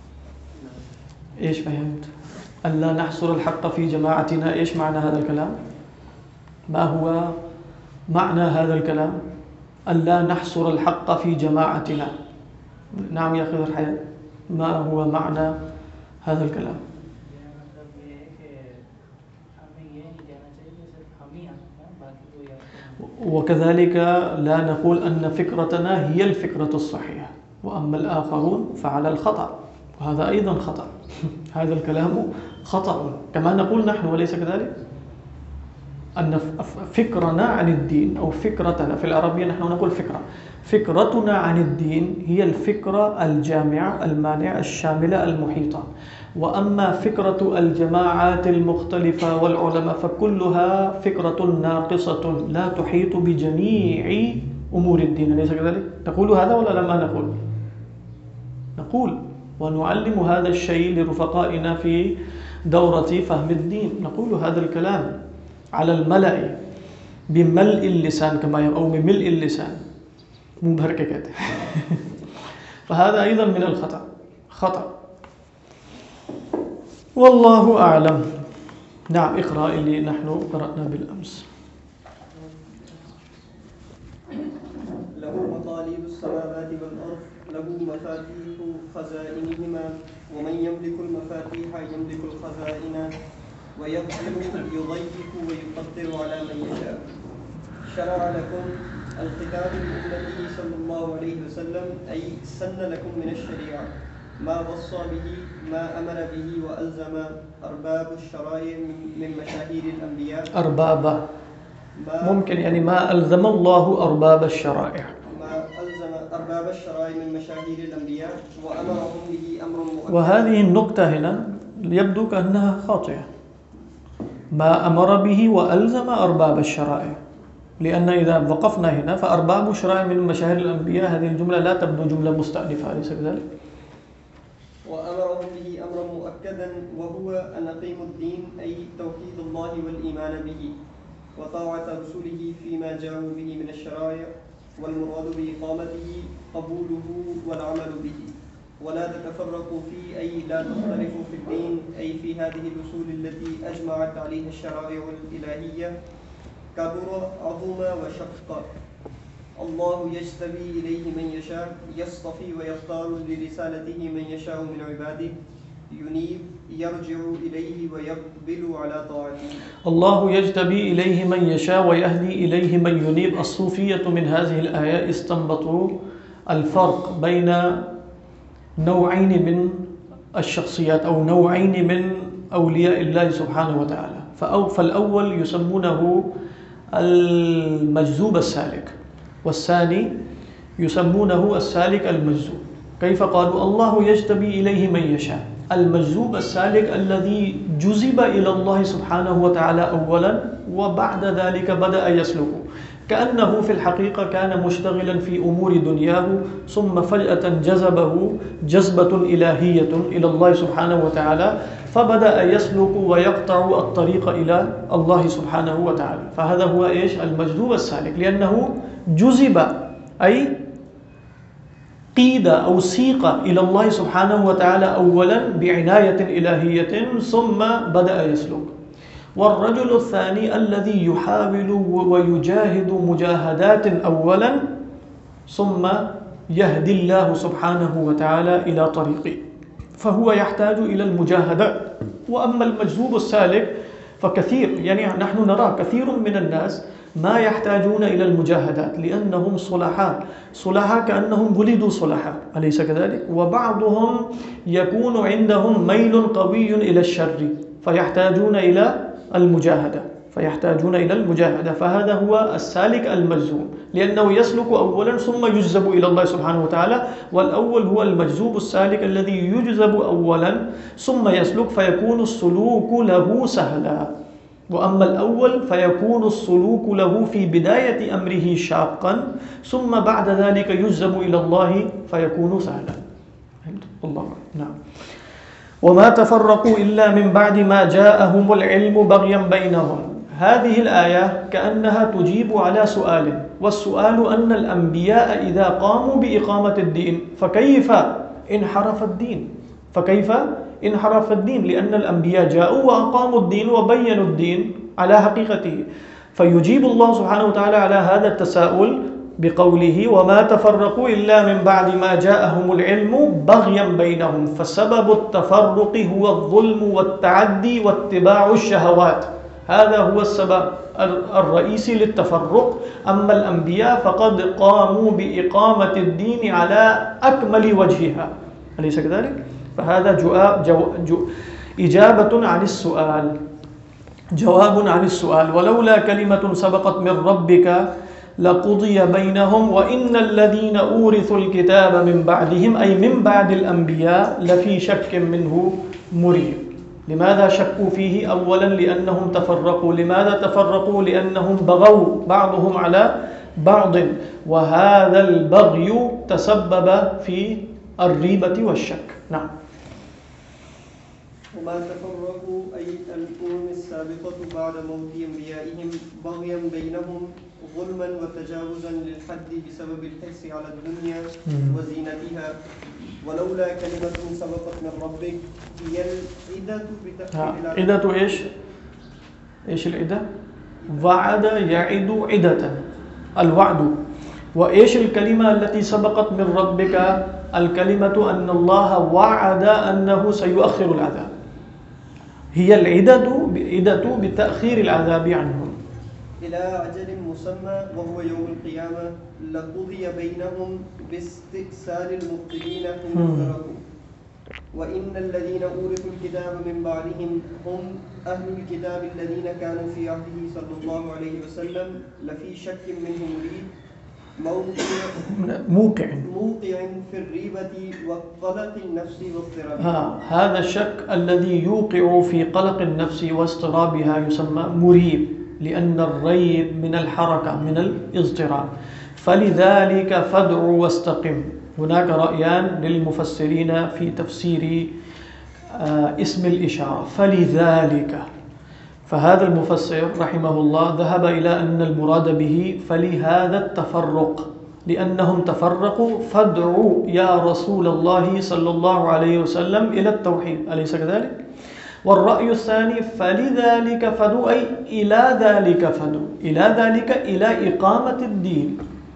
إيش فهمت؟ أن لا نحصر الحق في جماعتنا، إيش معنى هذا الكلام؟ ما هو معنى هذا الكلام؟ أن لا نحصر الحق في جماعتنا. نعم يا أخي الحياة، ما هو معنى هذا الكلام؟ وكذلك لا نقول أن فكرتنا هي الفكرة الصحيحة وأما الآخرون فعلى الخطأ، وهذا أيضا خطأ. هذا الكلام خطأ كما نقول نحن، وليس كذلك؟ أن فكرنا عن الدين أو فكرتنا في العربية نحن نقول فكرتنا عن الدين هي الفكرة الجامعة المانعة الشاملة المحيطة، وأما فكرة الجماعات المختلفة والعلماء فكلها فكرة ناقصة لا تحيط بجميع أمور الدين، أليس كذلك؟ تقول هذا ولا لما نقول ونعلم هذا الشيء لرفقائنا في دورة فهم الدين، نقول هذا الكلام على الملأ بملء اللسان كما أو بملء اللسان مو بهرككات. فهذا أيضا من خطأ والله أعلم. نعم اقرأ اللي نحن قرأنا بالأمس. له مطالب السماوات والأرض له مفاتيح خزائنهما ومن يملك المفاتيح يملك الخزائن ويقدر يضيق ويقدر على من يشاء. شرع لكم الختام بأمته صلى الله عليه وسلم أي سن لكم من الشريعة ما وصى به ما أمر به وألزم أرباب الشرائع من مشاهير الأنبياء. أرباب ممكن يعني ما ألزم الله أرباب الشرائع، ما ألزم أرباب الشرائع من مشاهير الأنبياء وأمرهم به أمر مؤكد. وهذه النقطة هنا يبدو كأنها خاطئة، ما أمر به وألزم أرباب الشرائع، لأن إذا وقفنا هنا فأرباب الشرائع من مشاهير الأنبياء هذه الجملة لا تبدو جملة مستأنفة، أليس كذلك؟ وأمرهم به أمرا مؤكدا وهو أن أقيموا الدين أي توحيد الله والإيمان به وطاعة رسوله فيما جاءوا به من الشرائع، والمراد بإقامته قبوله والعمل به، ولا تتفرقوا فيه أي لا تختلفوا في الدين أي في هذه الأصول التي أجمعت عليها الشرائع الإلهية كبر عظم وشق. الله يجتبي إليه من يشاء يصطفي ويختار لرسالته من يشاء من عباده ينيب يرجع إليه ويقبل على طاعته. الله يجتبي إليه من يشاء ويهدي إليه من ينيب. الصوفية من هذه الآية استنبطوا الفرق بين نوعين من الشخصيات أو نوعين من أولياء الله سبحانه وتعالى. فالأول يسمونه المجذوب السالك، والثاني يسمونه السالك المجذوب. كيف قالوا؟ الله يجتبي إليه من يشاء. المجذوب السالك الذي جذب إلى الله سبحانه وتعالى أولا وبعد ذلك بدأ يسلك، كأنه في الحقيقة كان مشتغلا في أمور دنياه ثم فجأة جذبه جذبة إلهية إلى الله سبحانه وتعالى فبدأ يسلك ويقطع الطريق إلى الله سبحانه وتعالى. فهذا هو إيش؟ المجذوب السالك، لأنه جذب أي قيد أو سيق إلى الله سبحانه وتعالى أولا بعناية إلهية ثم بدأ يسلك. والرجل الثاني الذي يحاول ويجاهد مجاهدات أولا ثم يهدي الله سبحانه وتعالى إلى طريقه، فهو يحتاج إلى المجاهدات. وأما المجذوب السالك فكثير، يعني نحن نرى كثير من الناس ما يحتاجون إلى المجاهدات لأنهم صلحاء كأنهم ولدوا صلحاء، أليس كذلك؟ وبعضهم يكون عندهم ميل قوي إلى الشر فيحتاجون إلى المجاهدة فهذا هو السالك المجذوب، لأنه يسلك أولا ثم يجذب إلى الله سبحانه وتعالى. والأول هو المجذوب السالك الذي يجذب أولا ثم يسلك فيكون السلوك له سهلا، وأما الأول فيكون السلوك له في بداية أمره شاقا ثم بعد ذلك يجذب إلى الله فيكون سهلا. الله نعم. وما تفرقوا إلا من بعد ما جاءهم العلم بغيا بينهم. هذه الآية كأنها تجيب على سؤال، والسؤال أن الأنبياء إذا قاموا بإقامة الدين فكيف انحرف الدين؟ لأن الأنبياء جاءوا وأقاموا الدين وبينوا الدين على حقيقته. فيجيب الله سبحانه وتعالى على هذا التساؤل بقوله وما تفرقوا إلا من بعد ما جاءهم العلم بغيا بينهم. فسبب التفرق هو الظلم والتعدي واتباع الشهوات، هذا هو السبب الرئيسي للتفرق. أما الأنبياء فقد قاموا بإقامة الدين على أكمل وجهها، أليس كذلك؟ فهذا إجابة عن السؤال، جواب عن السؤال. ولولا كلمة سبقت من ربك لقضي بينهم وإن الذين أورثوا الكتاب من بعدهم أي من بعد الأنبياء لفي شك منه مريب. لماذا شكوا فيه؟ أولا لأنهم تفرقوا. لماذا تفرقوا؟ لأنهم بغوا بعضهم على بعض، وهذا البغي تسبب في الريبة والشك. نعم. وما تفرقوا أي الأمم السابقة بعد موت أنبيائهم بغيا بينهم ظلما وتجاوزا للحد بسبب الحرص على الدنيا وزينتها. ولولا كلمة سبقت من ربك هي العدة بتأخير عدة إيش العدة؟ وعد يعد عدة، الوعد. وإيش الكلمة التي سبقت من ربك؟ الكلمة أن الله وعد أنه سيؤخر العذاب، هي العدة بتأخير العذاب عنهم إلى أجل مسمى وهو يوم القيامة لقضي بينهم باستئصال المبطلين حين افترقوا. وإن الذين أورثوا الكتاب من بعدهم هم أهل الكتاب الذين كانوا في عهده صلى الله عليه وسلم لفي شك منه مريب موقع في الريبة وقلق النفس واضطرابها. هذا الشك الذي يوقع في قلق النفس واضطرابها يسمى مريب، لأن الريب من الحركة من الاضطراب. فلذلك فادع واستقم. هناك رأيان للمفسرين في تفسير اسم الإشارة فلذلك. فهذا المفسر رحمه الله ذهب إلى أن المراد به فلهذا التفرق، لأنهم تفرقوا فادعوا يا رسول الله صلى الله عليه وسلم إلى التوحيد، أليس كذلك؟ والرأي الثاني فلذلك فادعوا أي إلى ذلك فادعوا، إلى ذلك إلى إقامة الدين.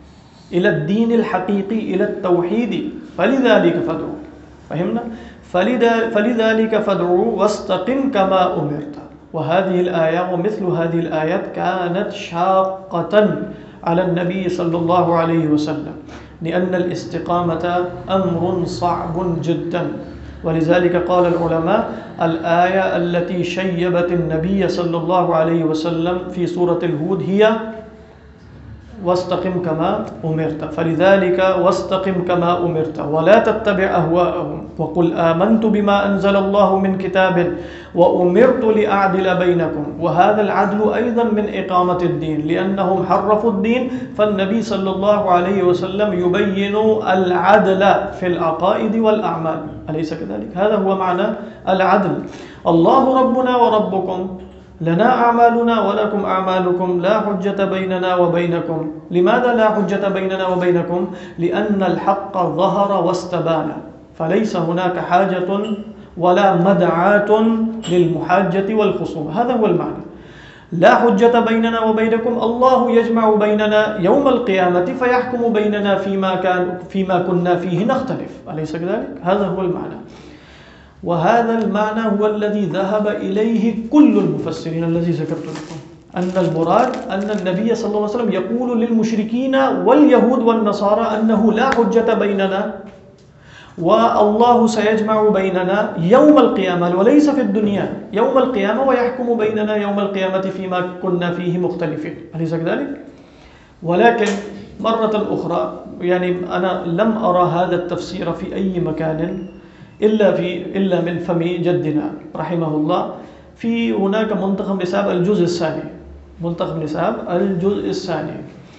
إلى الدين الحقيقي إلى التوحيد فلذلك فادعوا. فهمنا؟ فلذلك فادعوا واستقم كما أمرت. وهذه الآية ومثل هذه الآيات كانت شاقة على النبي صلى الله عليه وسلم، لأن الاستقامة أمر صعب جدا. ولذلك قال العلماء الآية التي شيبت النبي صلى الله عليه وسلم في سورة الهود هي واستقم كما أمرت. فلذلك واستقم كما أمرت ولا تتبع أهواءهم وقل آمنت بما أنزل الله من كتاب وأمرت لأعدل بينكم. وهذا العدل أيضا من إقامة الدين، لأنهم حرفوا الدين، فالنبي صلى الله عليه وسلم يبين العدل في العقائد والأعمال، أليس كذلك؟ هذا هو معنى العدل. الله ربنا وربكم، لنا أعمالنا ولكم أعمالكم، لا حجة بيننا وبينكم. لماذا لا حجة بيننا وبينكم؟ لأن الحق ظهر واستبان، فليس هناك حاجة ولا مدعاة للمحاجة والخصوم. هذا هو المعنى. لا حجة بيننا وبينكم، الله يجمع بيننا يوم القيامة فيحكم بيننا فيما كنا فيه نختلف، أليس كذلك؟ هذا هو المعنى. وهذا المعنى هو الذي ذهب إليه كل المفسرين الذي ذكرت لكم، أن المراد أن النبي صلى الله عليه وسلم يقول للمشركين واليهود والنصارى أنه لا حجة بيننا والله سيجمع بيننا يوم القيامة وليس في الدنيا، يوم القيامة، ويحكم بيننا يوم القيامة فيما كنا فيه مختلفين، أليس كذلك؟ ولكن مرة أخرى يعني أنا لم أرى هذا التفسير في أي مكان إلا من فم جدنا رحمه الله. في هناك منتخب نساب الجزء الثاني، منتخب نساب الجزء الثاني،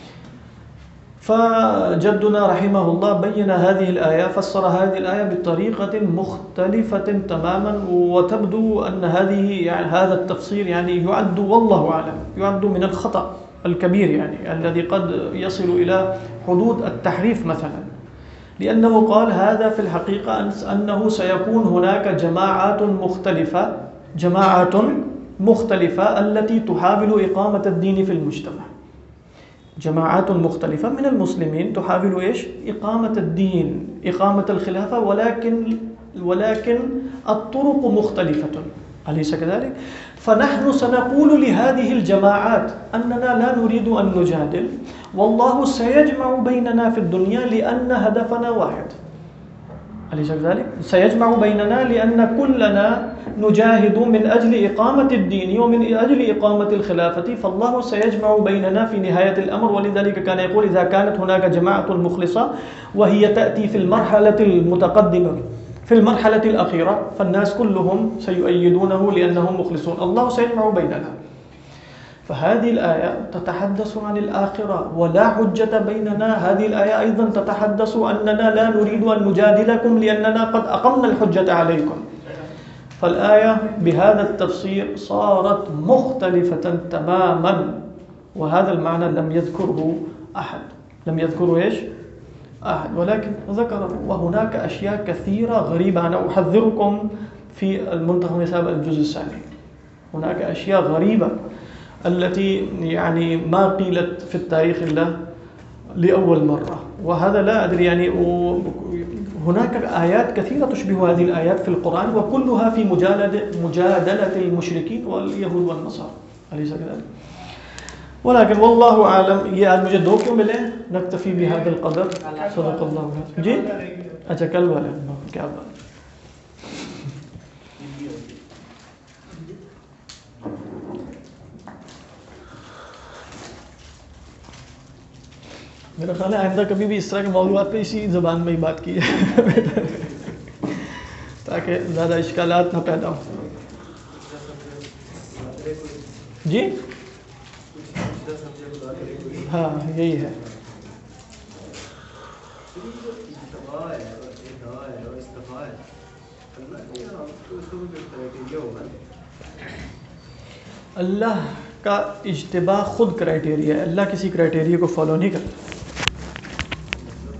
فجدنا رحمه الله بين هذه الآية، فسر هذه الآية بطريقة مختلفة تماما، وتبدو أن هذا التفسير يعني يعد والله أعلم يعد من الخطأ الكبير، يعني الذي قد يصل إلى حدود التحريف مثلا، لأنه قال هذا في الحقيقة أنه سيكون هناك جماعات مختلفة التي تحاول إقامة الدين في المجتمع، جماعات مختلفة من المسلمين تحاول إيش؟ إقامة الدين، إقامة الخلافة، ولكن الطرق مختلفة، أليس كذلك؟ فنحن سنقول لهذه الجماعات أننا لا نريد أن نجادل، والله سيجمع بيننا في الدنيا لأن هدفنا واحد، أليس كذلك؟ سيجمع بيننا لأن كلنا نجاهد من أجل إقامة الدين ومن أجل إقامة الخلافة، فالله سيجمع بيننا في نهاية الأمر. ولذلك كان يقول إذا كانت هناك جماعة مخلصة وهي تأتي في المرحلة المتقدمة في المرحلة الأخيرة فالناس كلهم سيؤيدونه لأنهم مخلصون، الله سيجمع بيننا. فهذه الآية تتحدث عن الآخرة ولا حجة بيننا، هذه الآية أيضا تتحدث أننا لا نريد أن نجادلكم لأننا قد أقمنا الحجة عليكم. فالآية بهذا التفسير صارت مختلفة تماما، وهذا المعنى لم يذكره أحد، لم يذكره إيش؟ أحد، ولكن ذكره. وهناك أشياء كثيرة غريبة، أنا أحذركم في المنتخب نساب الجزء الثاني، هناك أشياء غريبة التي يعني ما قيلت في التاريخ إلا لأول مرة، وهذا لا أدري يعني. هناك آيات كثيرة تشبه هذه الآيات في القرآن وكلها في مجادلة المشركين واليهود والنصارى، أليس كذلك؟ ولكن والله أعلم. یہ آج مجھے 2 کیوں ملے؟ نکتفی بهذا القدر. صدق اللہ. جی اچھا کل والے کیا بات. میرا خیال ہے آئندہ کبھی بھی اس طرح کے موضوعات پہ اسی زبان میں ہی بات کی ہے تاکہ زیادہ اشکالات نہ پیدا ہوں. جی ہاں یہی ہے. اللہ کا اجتباء خود کرائٹیریا ہے، اللہ کسی کرائٹیریا کو فالو نہیں کرتا.